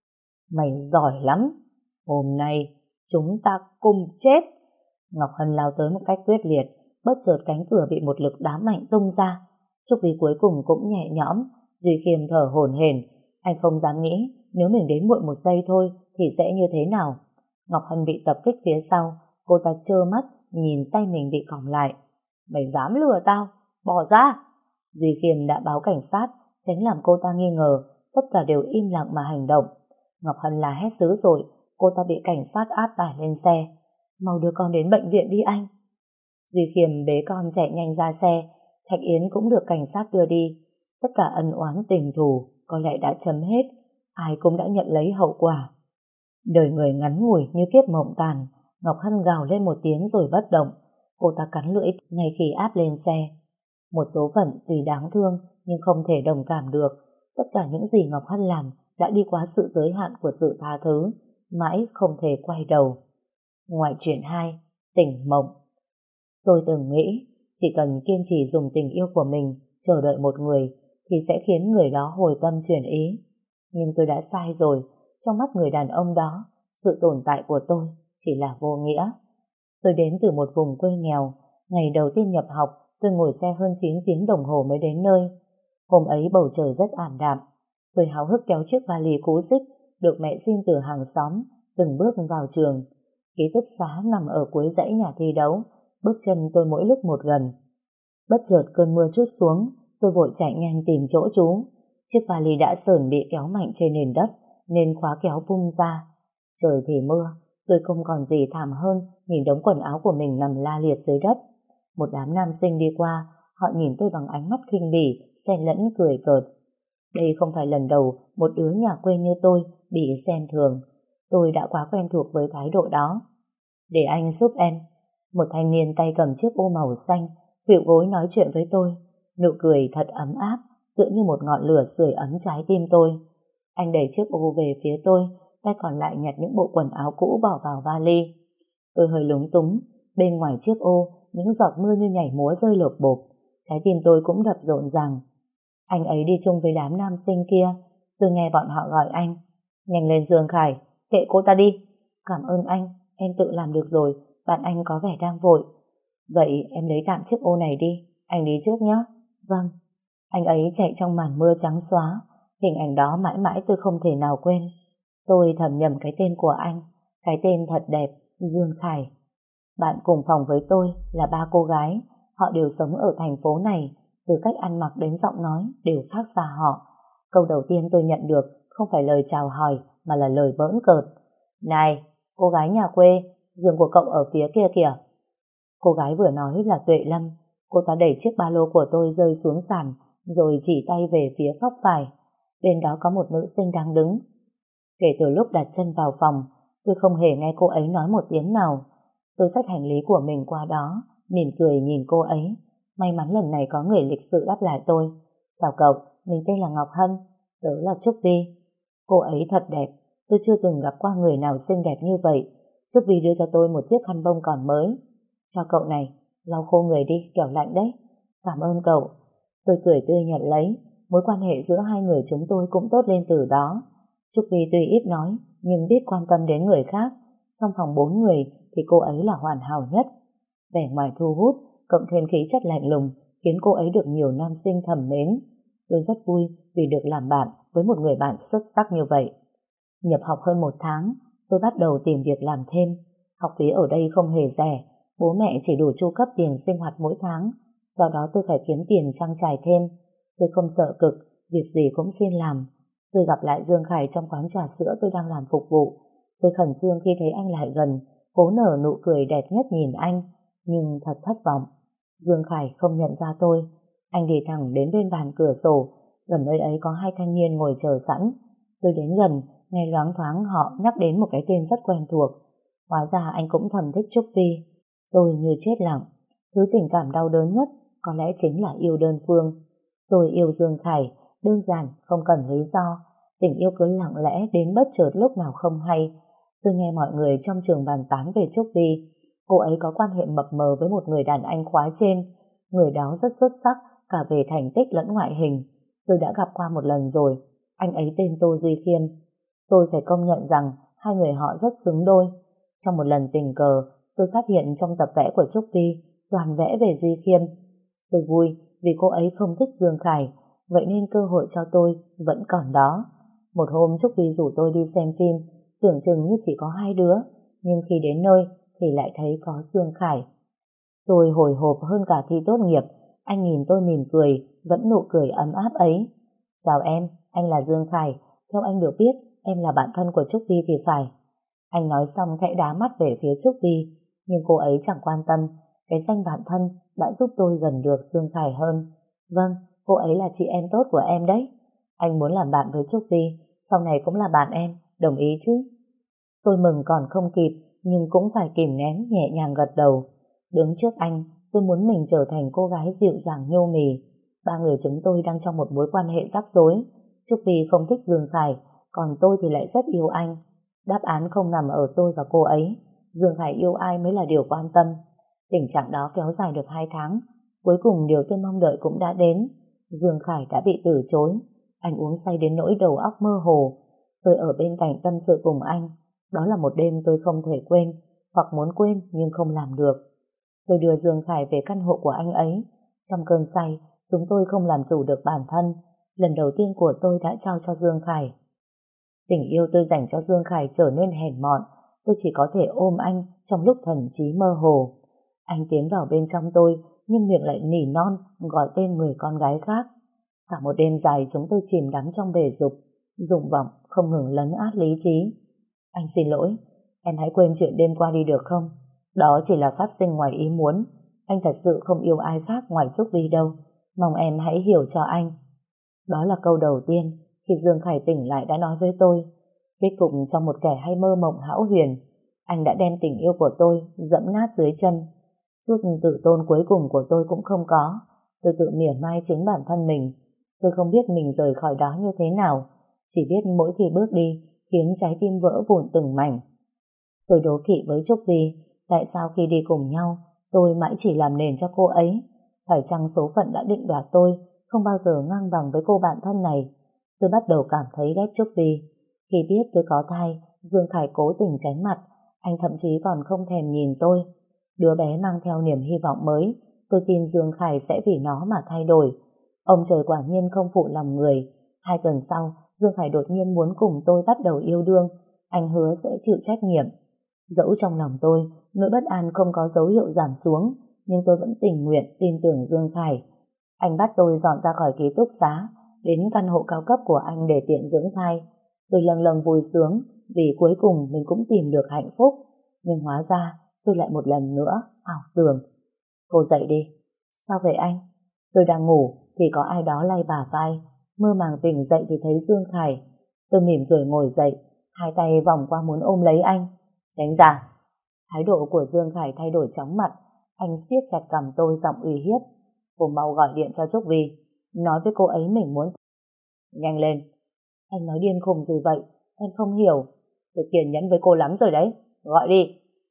Mày giỏi lắm. Hôm nay chúng ta cùng chết. Ngọc Hân lao tới một cách quyết liệt. Bất chợt cánh cửa bị một lực đá mạnh tung ra. Trúc Vy cuối cùng cũng nhẹ nhõm. Duy Khiêm thở hổn hển. Anh không dám nghĩ nếu mình đến muộn một giây thôi thì sẽ như thế nào. Ngọc Hân bị tập kích phía sau. Cô ta trơ mắt nhìn tay mình bị còng lại. Mày dám lừa tao? Bỏ ra! Duy Khiêm đã báo cảnh sát, tránh làm cô ta nghi ngờ. Tất cả đều im lặng mà hành động. Ngọc Hân la hét dữ dội. Cô ta bị cảnh sát áp tải lên xe. Mau đưa con đến bệnh viện đi anh. Duy Khiêm bế con chạy nhanh ra xe. Thạch Yến cũng được cảnh sát đưa đi. Tất cả ân oán tình thù có lẽ đã chấm hết. Ai cũng đã nhận lấy hậu quả. Đời người ngắn ngủi như kiếp mộng tàn. Ngọc Hân gào lên một tiếng rồi bất động. Cô ta cắn lưỡi ngay khi áp lên xe. Một số phận tuy đáng thương nhưng không thể đồng cảm được. Tất cả những gì Ngọc Hân làm đã đi quá sự giới hạn của sự tha thứ, mãi không thể quay đầu. Ngoại truyện hai, Tỉnh Mộng. Tôi từng nghĩ chỉ cần kiên trì dùng tình yêu của mình chờ đợi một người thì sẽ khiến người đó hồi tâm chuyển ý. Nhưng tôi đã sai rồi. Trong mắt người đàn ông đó, sự tồn tại của tôi chỉ là vô nghĩa. Tôi đến từ một vùng quê nghèo. Ngày đầu tiên nhập học, tôi ngồi xe hơn chín tiếng đồng hồ mới đến nơi. Hôm ấy bầu trời rất ảm đạm. Tôi háo hức kéo chiếc vali cũ xích được mẹ xin từ hàng xóm, từng bước vào trường. Ký túc xá nằm ở cuối dãy nhà thi đấu, bước chân tôi mỗi lúc một gần. Bất chợt cơn mưa trút xuống, tôi vội chạy nhanh tìm chỗ trú. Chiếc vali đã sờn bị kéo mạnh trên nền đất, nên khóa kéo bung ra. Trời thì mưa, tôi không còn gì thảm hơn nhìn đống quần áo của mình nằm la liệt dưới đất. Một đám nam sinh đi qua, họ nhìn tôi bằng ánh mắt khinh bỉ, xen lẫn cười cợt. Đây không phải lần đầu một đứa nhà quê như tôi bị xem thường. Tôi đã quá quen thuộc với thái độ đó. Để anh giúp em. Một thanh niên tay cầm chiếc ô màu xanh, khuỵu gối nói chuyện với tôi. Nụ cười thật ấm áp, tựa như một ngọn lửa sưởi ấm trái tim tôi. Anh đẩy chiếc ô về phía tôi, tay còn lại nhặt những bộ quần áo cũ bỏ vào vali. Tôi hơi lúng túng, bên ngoài chiếc ô, những giọt mưa như nhảy múa rơi lộp bộp. Trái tim tôi cũng đập rộn ràng. Anh ấy đi chung với đám nam sinh kia. Tôi nghe bọn họ gọi anh. Nhanh lên Dương Khải, kệ cô ta đi. Cảm ơn anh, em tự làm được rồi, bạn anh có vẻ đang vội. Vậy em lấy tạm chiếc ô này đi, anh đi trước nhé. Vâng. Anh ấy chạy trong màn mưa trắng xóa. Hình ảnh đó mãi mãi tôi không thể nào quên. Tôi thầm nhầm cái tên của anh. Cái tên thật đẹp, Dương Khải. Bạn cùng phòng với tôi là ba cô gái. Họ đều sống ở thành phố này. Từ cách ăn mặc đến giọng nói đều khác xa họ. Câu đầu tiên tôi nhận được không phải lời chào hỏi mà là lời bỡn cợt. Này, cô gái nhà quê, giường của cậu ở phía kia kìa. Cô gái vừa nói là Tuệ Lâm. Cô ta đẩy chiếc ba lô của tôi rơi xuống sàn, rồi chỉ tay về phía góc phải. Bên đó có một nữ sinh đang đứng. Kể từ lúc đặt chân vào phòng, tôi không hề nghe cô ấy nói một tiếng nào. Tôi xách hành lý của mình qua đó, mỉm cười nhìn cô ấy. May mắn lần này có người lịch sự đáp lại tôi. Chào cậu, mình tên là Ngọc Hân, tớ là Trúc Vi. Cô ấy thật đẹp, tôi chưa từng gặp qua người nào xinh đẹp như vậy. Trúc Vi đưa cho tôi một chiếc khăn bông còn mới. Cho cậu này, lau khô người đi, kẻo lạnh đấy. Cảm ơn cậu. Tôi cười tươi nhận lấy. Mối quan hệ giữa hai người chúng tôi cũng tốt lên từ đó. Trúc Vi tuy ít nói, nhưng biết quan tâm đến người khác. Trong phòng bốn người thì cô ấy là hoàn hảo nhất. Vẻ ngoài thu hút, cộng thêm khí chất lạnh lùng, khiến cô ấy được nhiều nam sinh thầm mến. Tôi rất vui vì được làm bạn với một người bạn xuất sắc như vậy. Nhập học hơn một tháng, tôi bắt đầu tìm việc làm thêm. Học phí ở đây không hề rẻ, bố mẹ chỉ đủ chu cấp tiền sinh hoạt mỗi tháng, do đó tôi phải kiếm tiền trang trải thêm. Tôi không sợ cực, việc gì cũng xin làm. Tôi gặp lại Dương Khải trong quán trà sữa tôi đang làm phục vụ. Tôi khẩn trương khi thấy anh lại gần, cố nở nụ cười đẹp nhất nhìn anh, nhưng thật thất vọng. Dương Khải không nhận ra tôi. Anh đi thẳng đến bên bàn cửa sổ, gần nơi ấy có hai thanh niên ngồi chờ sẵn. Tôi đến gần, nghe loáng thoáng họ nhắc đến một cái tên rất quen thuộc. Hóa ra anh cũng thầm thích Trúc Vi. Tôi như chết lặng. Thứ tình cảm đau đớn nhất có lẽ chính là yêu đơn phương. Tôi yêu Dương Khải, đơn giản, không cần lý do. Tình yêu cứ lặng lẽ đến bất chợt lúc nào không hay. Tôi nghe mọi người trong trường bàn tán về Trúc Vi. Cô ấy có quan hệ mập mờ với một người đàn anh khóa trên. Người đó rất xuất sắc, cả về thành tích lẫn ngoại hình. Tôi đã gặp qua một lần rồi. Anh ấy tên Tô Duy Khiêm. Tôi phải công nhận rằng hai người họ rất xứng đôi. Trong một lần tình cờ, tôi phát hiện trong tập vẽ của Trúc Vi toàn vẽ về Duy Khiêm. Tôi vui vì cô ấy không thích Dương Khải, vậy nên cơ hội cho tôi vẫn còn đó. Một hôm Trúc Vi rủ tôi đi xem phim, tưởng chừng như chỉ có hai đứa, nhưng khi đến nơi thì lại thấy có Dương Khải. Tôi hồi hộp hơn cả thi tốt nghiệp. Anh nhìn tôi mỉm cười, vẫn nụ cười ấm áp ấy. Chào em, anh là Dương Khải. Theo anh được biết, em là bạn thân của Trúc Vi thì phải. Anh nói xong khẽ đá mắt về phía Trúc Vi, nhưng cô ấy chẳng quan tâm. Cái danh bạn thân đã giúp tôi gần được Dương Khải hơn. Vâng, cô ấy là chị em tốt của em đấy. Anh muốn làm bạn với Trúc Vi, sau này cũng là bạn em, đồng ý chứ? Tôi mừng còn không kịp, nhưng cũng phải kìm nén nhẹ nhàng gật đầu. Đứng trước anh, tôi muốn mình trở thành cô gái dịu dàng nhô mì. Ba người chúng tôi đang trong một mối quan hệ rắc rối. Trúc Vi không thích Dương Khải, còn tôi thì lại rất yêu anh. Đáp án không nằm ở tôi và cô ấy. Dương Khải yêu ai mới là điều quan tâm. Tình trạng đó kéo dài được hai tháng. Cuối cùng điều tôi mong đợi cũng đã đến. Dương Khải đã bị từ chối. Anh uống say đến nỗi đầu óc mơ hồ. Tôi ở bên cạnh tâm sự cùng anh. Đó là một đêm tôi không thể quên, hoặc muốn quên nhưng không làm được. Tôi đưa Dương Khải về căn hộ của anh ấy. Trong cơn say, chúng tôi không làm chủ được bản thân. Lần đầu tiên của tôi đã trao cho Dương Khải. Tình yêu tôi dành cho Dương Khải trở nên hèn mọn. Tôi chỉ có thể ôm anh trong lúc thần trí mơ hồ. Anh tiến vào bên trong tôi, nhưng miệng lại nỉ non gọi tên người con gái khác. Cả một đêm dài chúng tôi chìm đắm trong bể dục, dục vọng không ngừng lấn át lý trí. Anh xin lỗi, em hãy quên chuyện đêm qua đi được không? Đó chỉ là phát sinh ngoài ý muốn. Anh thật sự không yêu ai khác ngoài Trúc Vi đâu. Mong em hãy hiểu cho anh. Đó là câu đầu tiên khi Dương Khải tỉnh lại đã nói với tôi. Kết cục trong một kẻ hay mơ mộng hão huyền, anh đã đem tình yêu của tôi dẫm nát dưới chân. Chút tự tôn cuối cùng của tôi cũng không có. Tôi tự mỉa mai chính bản thân mình. Tôi không biết mình rời khỏi đó như thế nào, chỉ biết mỗi khi bước đi khiến trái tim vỡ vụn từng mảnh. Tôi đố kỵ với Trúc Vi, tại sao khi đi cùng nhau tôi mãi chỉ làm nền cho cô ấy? Phải chăng số phận đã định đoạt tôi không bao giờ ngang bằng với cô bạn thân này? Tôi bắt đầu cảm thấy ghét Trúc Vi. Khi biết tôi có thai, Dương Khải cố tình tránh mặt. Anh thậm chí còn không thèm nhìn tôi. Đứa bé mang theo niềm hy vọng mới. Tôi tin Dương Khải sẽ vì nó mà thay đổi. Ông trời quả nhiên không phụ lòng người. Hai tuần sau, Dương Khải đột nhiên muốn cùng tôi bắt đầu yêu đương. Anh hứa sẽ chịu trách nhiệm. Dẫu trong lòng tôi, nỗi bất an không có dấu hiệu giảm xuống, nhưng tôi vẫn tình nguyện tin tưởng Dương Khải. Anh bắt tôi dọn ra khỏi ký túc xá, đến căn hộ cao cấp của anh để tiện dưỡng thai. Tôi lâng lâng vui sướng vì cuối cùng mình cũng tìm được hạnh phúc. Nhưng hóa ra tôi lại một lần nữa ảo tưởng. Cô dậy đi. Sao vậy anh? Tôi đang ngủ thì có ai đó lay bả vai. Mơ màng tỉnh dậy thì thấy Dương Khải. Tôi mỉm cười ngồi dậy, hai tay vòng qua muốn ôm lấy anh. Tránh ra. Thái độ của Dương Khải thay đổi chóng mặt. Anh siết chặt cằm tôi giọng uy hiếp. Cô mau gọi điện cho Trúc Vi, nói với cô ấy mình muốn. Nhanh lên. Anh nói điên khùng gì vậy? Em không hiểu. Tôi kiên nhẫn với cô lắm rồi đấy. Gọi đi.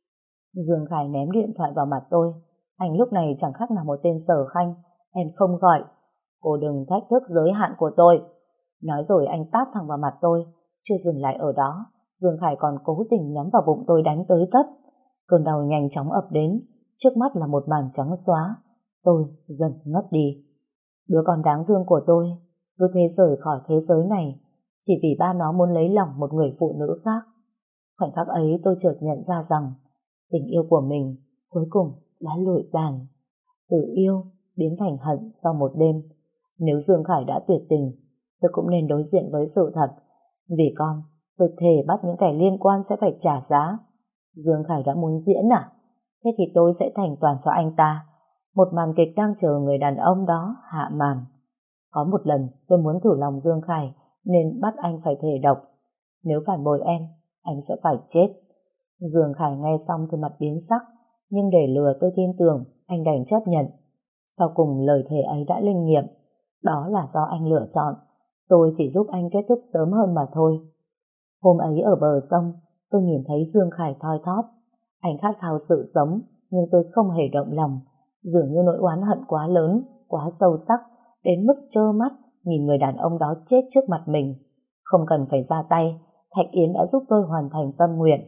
Dương Khải ném điện thoại vào mặt tôi. Anh lúc này chẳng khác nào một tên sở khanh. Em không gọi. Cô đừng thách thức giới hạn của tôi. Nói rồi anh tát thẳng vào mặt tôi. Chưa dừng lại ở đó, Dương Khải còn cố tình nhắm vào bụng tôi đánh tới tấp. Cơn đau nhanh chóng ập đến. Trước mắt là một màn trắng xóa. Tôi dần ngất đi. Đứa con đáng thương của tôi cứ thế rời khỏi thế giới này chỉ vì ba nó muốn lấy lòng một người phụ nữ khác. Khoảnh khắc ấy tôi chợt nhận ra rằng tình yêu của mình cuối cùng đã lụi tàn. Từ yêu biến thành hận sau một đêm. Nếu Dương Khải đã tuyệt tình, tôi cũng nên đối diện với sự thật. Vì con, tôi thề bắt những kẻ liên quan sẽ phải trả giá. Dương Khải đã muốn diễn à? Thế thì tôi sẽ thành toàn cho anh ta. Một màn kịch đang chờ người đàn ông đó hạ màn. Có một lần tôi muốn thử lòng Dương Khải nên bắt anh phải thề độc. Nếu phản bội em, anh sẽ phải chết. Dương Khải nghe xong thì mặt biến sắc, nhưng để lừa tôi tin tưởng, anh đành chấp nhận. Sau cùng lời thề ấy đã linh nghiệm. Đó là do anh lựa chọn. Tôi chỉ giúp anh kết thúc sớm hơn mà thôi. Hôm ấy ở bờ sông, tôi nhìn thấy Dương Khải thoi thóp. Anh khát khao sự sống, nhưng tôi không hề động lòng. Dường như nỗi oán hận quá lớn, quá sâu sắc, đến mức trơ mắt nhìn người đàn ông đó chết trước mặt mình. Không cần phải ra tay, Thạch Yến đã giúp tôi hoàn thành tâm nguyện.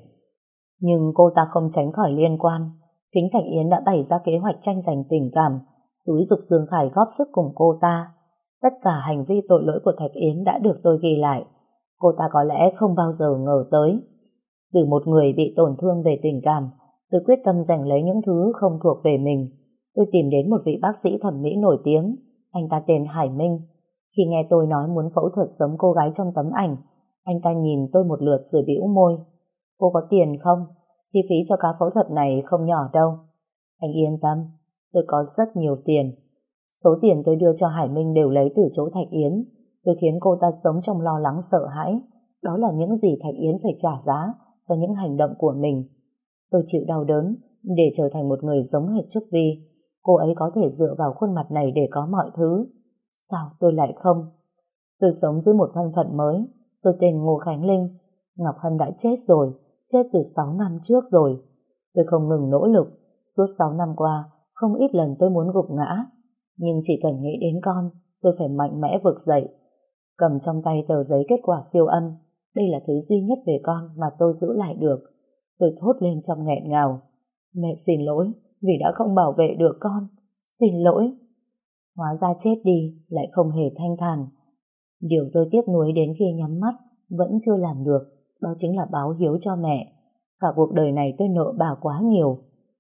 Nhưng cô ta không tránh khỏi liên quan. Chính Thạch Yến đã bày ra kế hoạch tranh giành tình cảm, xúi giục Dương Khải góp sức cùng cô ta. Tất cả hành vi tội lỗi của Thạch Yến đã được tôi ghi lại. Cô ta có lẽ không bao giờ ngờ tới. Từ một người bị tổn thương về tình cảm, tôi quyết tâm giành lấy những thứ không thuộc về mình. Tôi tìm đến một vị bác sĩ thẩm mỹ nổi tiếng. Anh ta tên Hải Minh. Khi nghe tôi nói muốn phẫu thuật giống cô gái trong tấm ảnh, anh ta nhìn tôi một lượt rồi bĩu môi. Cô có tiền không? Chi phí cho ca phẫu thuật này không nhỏ đâu. Anh yên tâm, tôi có rất nhiều tiền. Số tiền tôi đưa cho Hải Minh đều lấy từ chỗ Thạch Yến. Tôi khiến cô ta sống trong lo lắng sợ hãi. Đó là những gì Thạch Yến phải trả giá cho những hành động của mình. Tôi chịu đau đớn để trở thành một người giống hệt Trúc Vi. Cô ấy có thể dựa vào khuôn mặt này để có mọi thứ. Sao tôi lại không? Tôi sống dưới một thân phận mới. Tôi tên Ngô Khánh Linh. Ngọc Hân đã chết rồi, chết từ sáu năm trước rồi. Tôi không ngừng nỗ lực. Suốt sáu năm qua, không ít lần tôi muốn gục ngã. Nhưng chỉ cần nghĩ đến con, tôi phải mạnh mẽ vực dậy. Cầm trong tay tờ giấy kết quả siêu âm. Đây là thứ duy nhất về con mà tôi giữ lại được. Tôi thốt lên trong nghẹn ngào. Mẹ xin lỗi vì đã không bảo vệ được con. Xin lỗi. Hóa ra chết đi lại không hề thanh thản. Điều tôi tiếc nuối đến khi nhắm mắt vẫn chưa làm được, đó chính là báo hiếu cho mẹ. Cả cuộc đời này tôi nợ bà quá nhiều.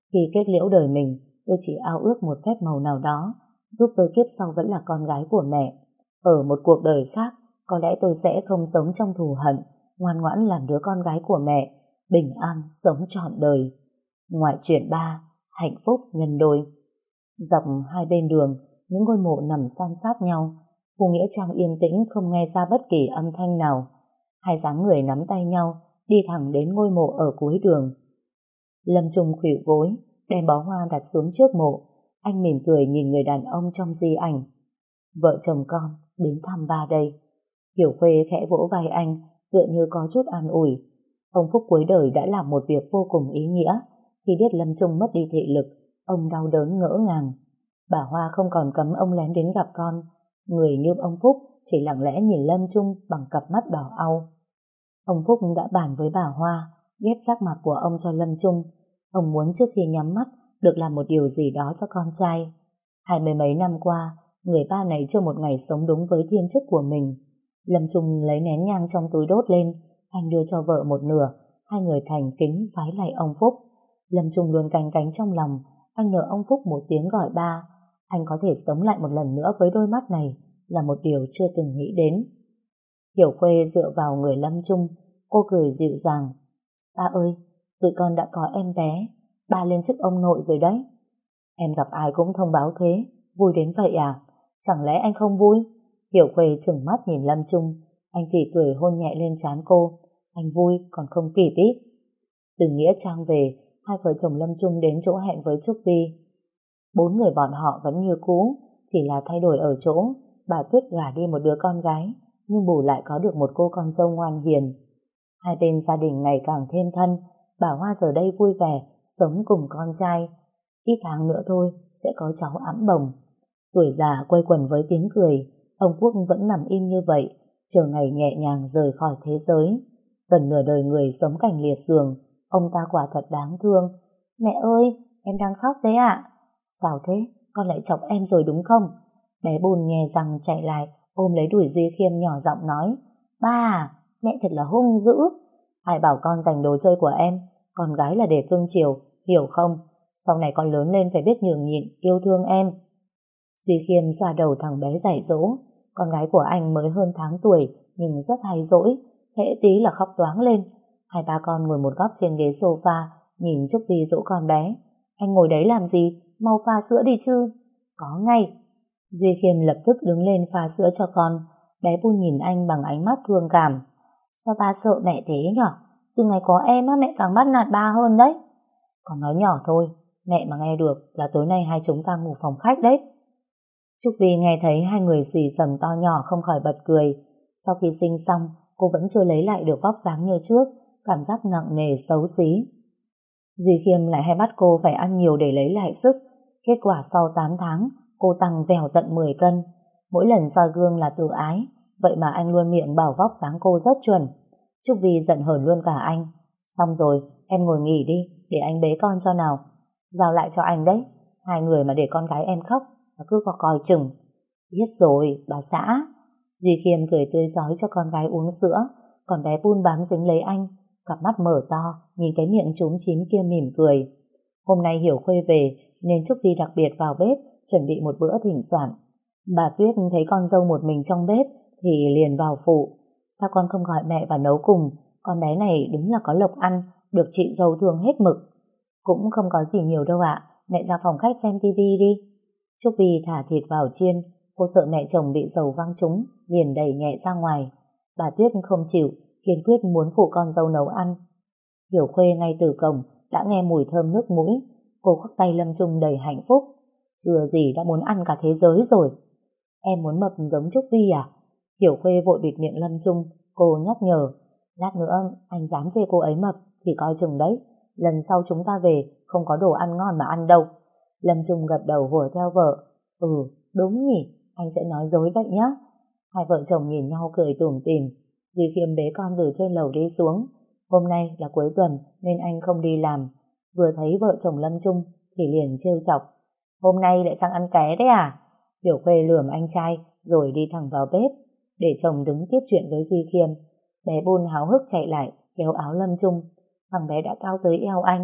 Khi kết liễu đời mình, tôi chỉ ao ước một phép màu nào đó giúp tôi kiếp sau vẫn là con gái của mẹ. Ở một cuộc đời khác, có lẽ tôi sẽ không sống trong thù hận, ngoan ngoãn làm đứa con gái của mẹ, bình an sống trọn đời. Ngoại truyện ba, hạnh phúc nhân đôi. Dọc hai bên đường, những ngôi mộ nằm san sát nhau. Khu nghĩa trang yên tĩnh, không nghe ra bất kỳ âm thanh nào. Hai dáng người nắm tay nhau, đi thẳng đến ngôi mộ ở cuối đường. Lâm Trung khuỵu gối, đem bó hoa đặt xuống trước mộ. Anh mỉm cười nhìn người đàn ông trong di ảnh. Vợ chồng con đến thăm ba đây. Hiểu Khuê khẽ vỗ vai anh, tựa như có chút an ủi. Ông Phúc cuối đời đã làm một việc vô cùng ý nghĩa. Khi biết Lâm Trung mất đi thị lực, ông đau đớn ngỡ ngàng. Bà Hoa không còn cấm ông lén đến gặp con. Người như ông Phúc chỉ lặng lẽ nhìn Lâm Trung bằng cặp mắt đỏ au. Ông Phúc đã bàn với bà Hoa ghép giác mạc của ông cho Lâm Trung. Ông muốn trước khi nhắm mắt được làm một điều gì đó cho con trai. Hai mươi mấy năm qua, người ba này chưa một ngày sống đúng với thiên chức của mình. Lâm Trung lấy nén nhang trong túi đốt lên, anh đưa cho vợ một nửa. Hai người thành kính vái lạy ông Phúc. Lâm Trung luôn canh cánh trong lòng, anh nợ ông Phúc một tiếng gọi ba. Anh có thể sống lại một lần nữa với đôi mắt này là một điều chưa từng nghĩ đến. Hiểu Khuê dựa vào người Lâm Trung, cô cười dịu dàng. Ba ơi, tụi con đã có em bé, ba lên chức ông nội rồi đấy. Em gặp ai cũng thông báo thế, vui đến vậy à? Chẳng lẽ anh không vui? Hiểu Khuê trừng mắt nhìn Lâm Trung, anh phì cười hôn nhẹ lên trán cô. Anh vui còn không kịp ít. Từ nghĩa trang về, hai vợ chồng Lâm Trung đến chỗ hẹn với Trúc Vi. Bốn người bọn họ vẫn như cũ, chỉ là thay đổi ở chỗ bà Tuyết gả đi một đứa con gái, nhưng bù lại có được một cô con dâu ngoan hiền. Hai bên gia đình ngày càng thêm thân. Bà Hoa giờ đây vui vẻ sống cùng con trai. Ít tháng nữa thôi sẽ có cháu ẵm bồng. Tuổi già quây quần với tiếng cười. Ông Quốc vẫn nằm im như vậy, chờ ngày nhẹ nhàng rời khỏi thế giới. Gần nửa đời người sống cảnh liệt giường, ông ta quả thật đáng thương. Mẹ ơi, em đang khóc đấy ạ. Sao thế, con lại chọc em rồi đúng không? Bé Bùn nghe rằng chạy lại ôm lấy đùi Duy Khiêm nhỏ giọng nói. Ba, mẹ thật là hung dữ. Ai bảo con giành đồ chơi của em, con gái là để cưng chiều, hiểu không? Sau này con lớn lên phải biết nhường nhịn, yêu thương em. Duy Khiêm xoa đầu thằng bé dạy dỗ. Con gái của anh mới hơn tháng tuổi nhưng rất hay dỗi, hễ tí là khóc toáng lên. Hai ba con ngồi một góc trên ghế sofa nhìn Trúc Vi dỗ con bé. Anh ngồi đấy làm gì? Mau pha sữa đi chứ. Có ngay. Duy Khiêm lập tức đứng lên pha sữa cho con. Bé Bun nhìn anh bằng ánh mắt thương cảm. Sao ba sợ mẹ thế nhở? Từ ngày có em á, mẹ càng bắt nạt ba hơn đấy. Con nói nhỏ thôi, mẹ mà nghe được là tối nay hai chúng ta ngủ phòng khách đấy. Trúc Vi nghe thấy hai người xì xầm to nhỏ không khỏi bật cười. Sau khi sinh xong, cô vẫn chưa lấy lại được vóc dáng như trước, cảm giác nặng nề xấu xí. Duy Khiêm lại hay bắt cô phải ăn nhiều để lấy lại sức. Kết quả sau tám tháng, cô tăng vèo tận mười cân. Mỗi lần soi gương là tự ái, vậy mà anh luôn miệng bảo vóc dáng cô rất chuẩn. Trúc Vi giận hờn luôn cả anh. Xong rồi, em ngồi nghỉ đi, để anh bế con cho nào. Giao lại cho anh đấy, hai người mà để con gái em khóc và cứ có coi chừng. Biết rồi, bà xã. Duy Khiêm cười tươi rói cho con gái uống sữa, còn bé Bun bám dính lấy anh, cặp mắt mở to, nhìn cái miệng trúng chín kia mỉm cười. Hôm nay Hiểu Khuê về, nên Trúc Vi đặc biệt vào bếp, chuẩn bị một bữa thỉnh soạn. Bà Tuyết thấy con dâu một mình trong bếp, thì liền vào phụ. Sao con không gọi mẹ và nấu cùng? Con bé này đúng là có lộc ăn, được chị dâu thương hết mực. Cũng không có gì nhiều đâu ạ, mẹ ra phòng khách xem tivi đi. Trúc Vi thả thịt vào chiên, cô sợ mẹ chồng bị dầu văng trúng, liền đẩy nhẹ ra ngoài. Bà Tuyết không chịu, kiên quyết muốn phụ con dâu nấu ăn. Hiểu Khuê ngay từ cổng đã nghe mùi thơm nước mũi, cô khoác tay Lâm Trung đầy hạnh phúc. Chưa gì đã muốn ăn cả thế giới rồi. Em muốn mập giống Trúc Vi à? Hiểu Khuê vội bịt miệng Lâm Trung, cô nhắc nhở. Lát nữa anh dám chê cô ấy mập thì coi chừng đấy, lần sau chúng ta về không có đồ ăn ngon mà ăn đâu. Lâm Trung gật đầu hùa theo vợ. Ừ, đúng nhỉ, anh sẽ nói dối vậy nhá. Hai vợ chồng nhìn nhau cười tủm tỉm. Duy Khiêm bế con từ trên lầu đi xuống. Hôm nay là cuối tuần nên anh không đi làm. Vừa thấy vợ chồng Lâm Trung thì liền trêu chọc. Hôm nay lại sang ăn ké đấy à? Hiểu Khuê lườm anh trai rồi đi thẳng vào bếp, để chồng đứng tiếp chuyện với Duy Khiêm. Bé Bun háo hức chạy lại kéo áo Lâm Trung. Thằng bé đã cao tới eo anh,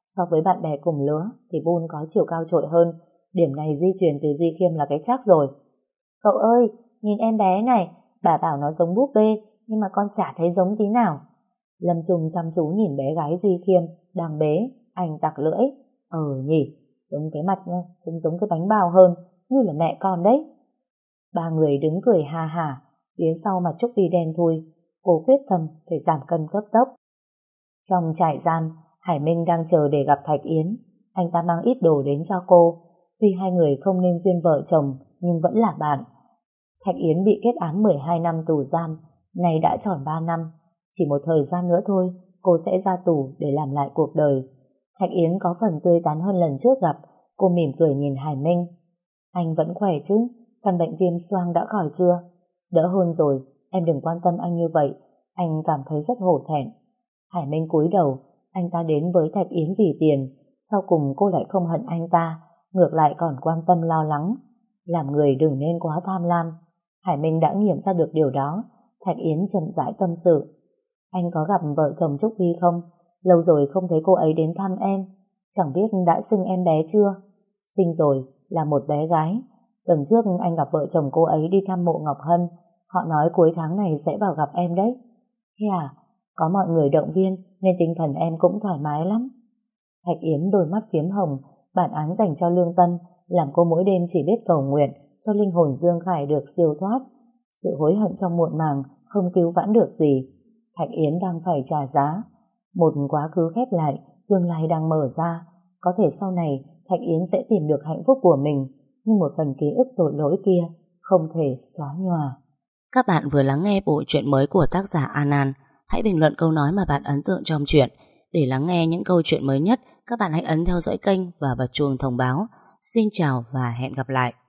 So với bạn bè cùng lứa thì Bun có chiều cao trội hơn. Điểm này di truyền từ Duy Khiêm là cái chắc rồi. Cậu ơi, nhìn em bé này, bà bảo nó giống búp bê, nhưng mà con chả thấy giống tí nào. Lâm Trung chăm chú nhìn bé gái Duy Khiêm đang bế, anh tặc lưỡi. Ờ nhỉ, giống cái mặt nha, trông giống cái bánh bao hơn, như là mẹ con đấy. Ba người đứng cười ha hả, phía sau mặt Trúc Vi đen thui, cô quyết tâm phải giảm cân cấp tốc. Trong trại giam, Hải Minh đang chờ để gặp Thạch Yến. Anh ta mang ít đồ đến cho cô. Tuy hai người không nên duyên vợ chồng, nhưng vẫn là bạn. Thạch Yến bị kết án mười hai năm tù giam, nay đã tròn ba năm. Chỉ một thời gian nữa thôi, cô sẽ ra tù để làm lại cuộc đời. Thạch Yến có phần tươi tắn hơn lần trước gặp. Cô mỉm cười nhìn Hải Minh. Anh vẫn khỏe chứ? Căn bệnh viêm xoang đã khỏi chưa? Đỡ hơn rồi, em đừng quan tâm anh như vậy. Anh cảm thấy rất hổ thẹn. Hải Minh cúi đầu. Anh ta đến với Thạch Yến vì tiền. Sau cùng cô lại không hận anh ta, ngược lại còn quan tâm lo lắng. Làm người đừng nên quá tham lam. Hải Minh đã nghiệm ra được điều đó. Thạch Yến chậm rãi tâm sự. Anh có gặp vợ chồng Trúc Vi không? Lâu rồi không thấy cô ấy đến thăm em. Chẳng biết đã sinh em bé chưa? Sinh rồi, là một bé gái. Tuần trước anh gặp vợ chồng cô ấy đi thăm mộ Ngọc Hân. Họ nói cuối tháng này sẽ vào gặp em đấy. Thế à? Có mọi người động viên nên tinh thần em cũng thoải mái lắm. Thạch Yến đôi mắt phiếm hồng. Bản án dành cho Lương Tân làm cô mỗi đêm chỉ biết cầu nguyện cho linh hồn Dương Khải được siêu thoát. Sự hối hận trong muộn màng không cứu vãn được gì. Thạch Yến đang phải trả giá. Một quá khứ khép lại, tương lai đang mở ra. Có thể sau này Thạch Yến sẽ tìm được hạnh phúc của mình, nhưng một phần ký ức tội lỗi kia không thể xóa nhòa.
Các bạn vừa lắng nghe bộ truyện mới của tác giả Anan. Hãy bình luận câu nói mà bạn ấn tượng trong truyện. Để lắng nghe những câu chuyện mới nhất, các bạn hãy ấn theo dõi kênh và bật chuông thông báo. Xin chào và hẹn gặp lại.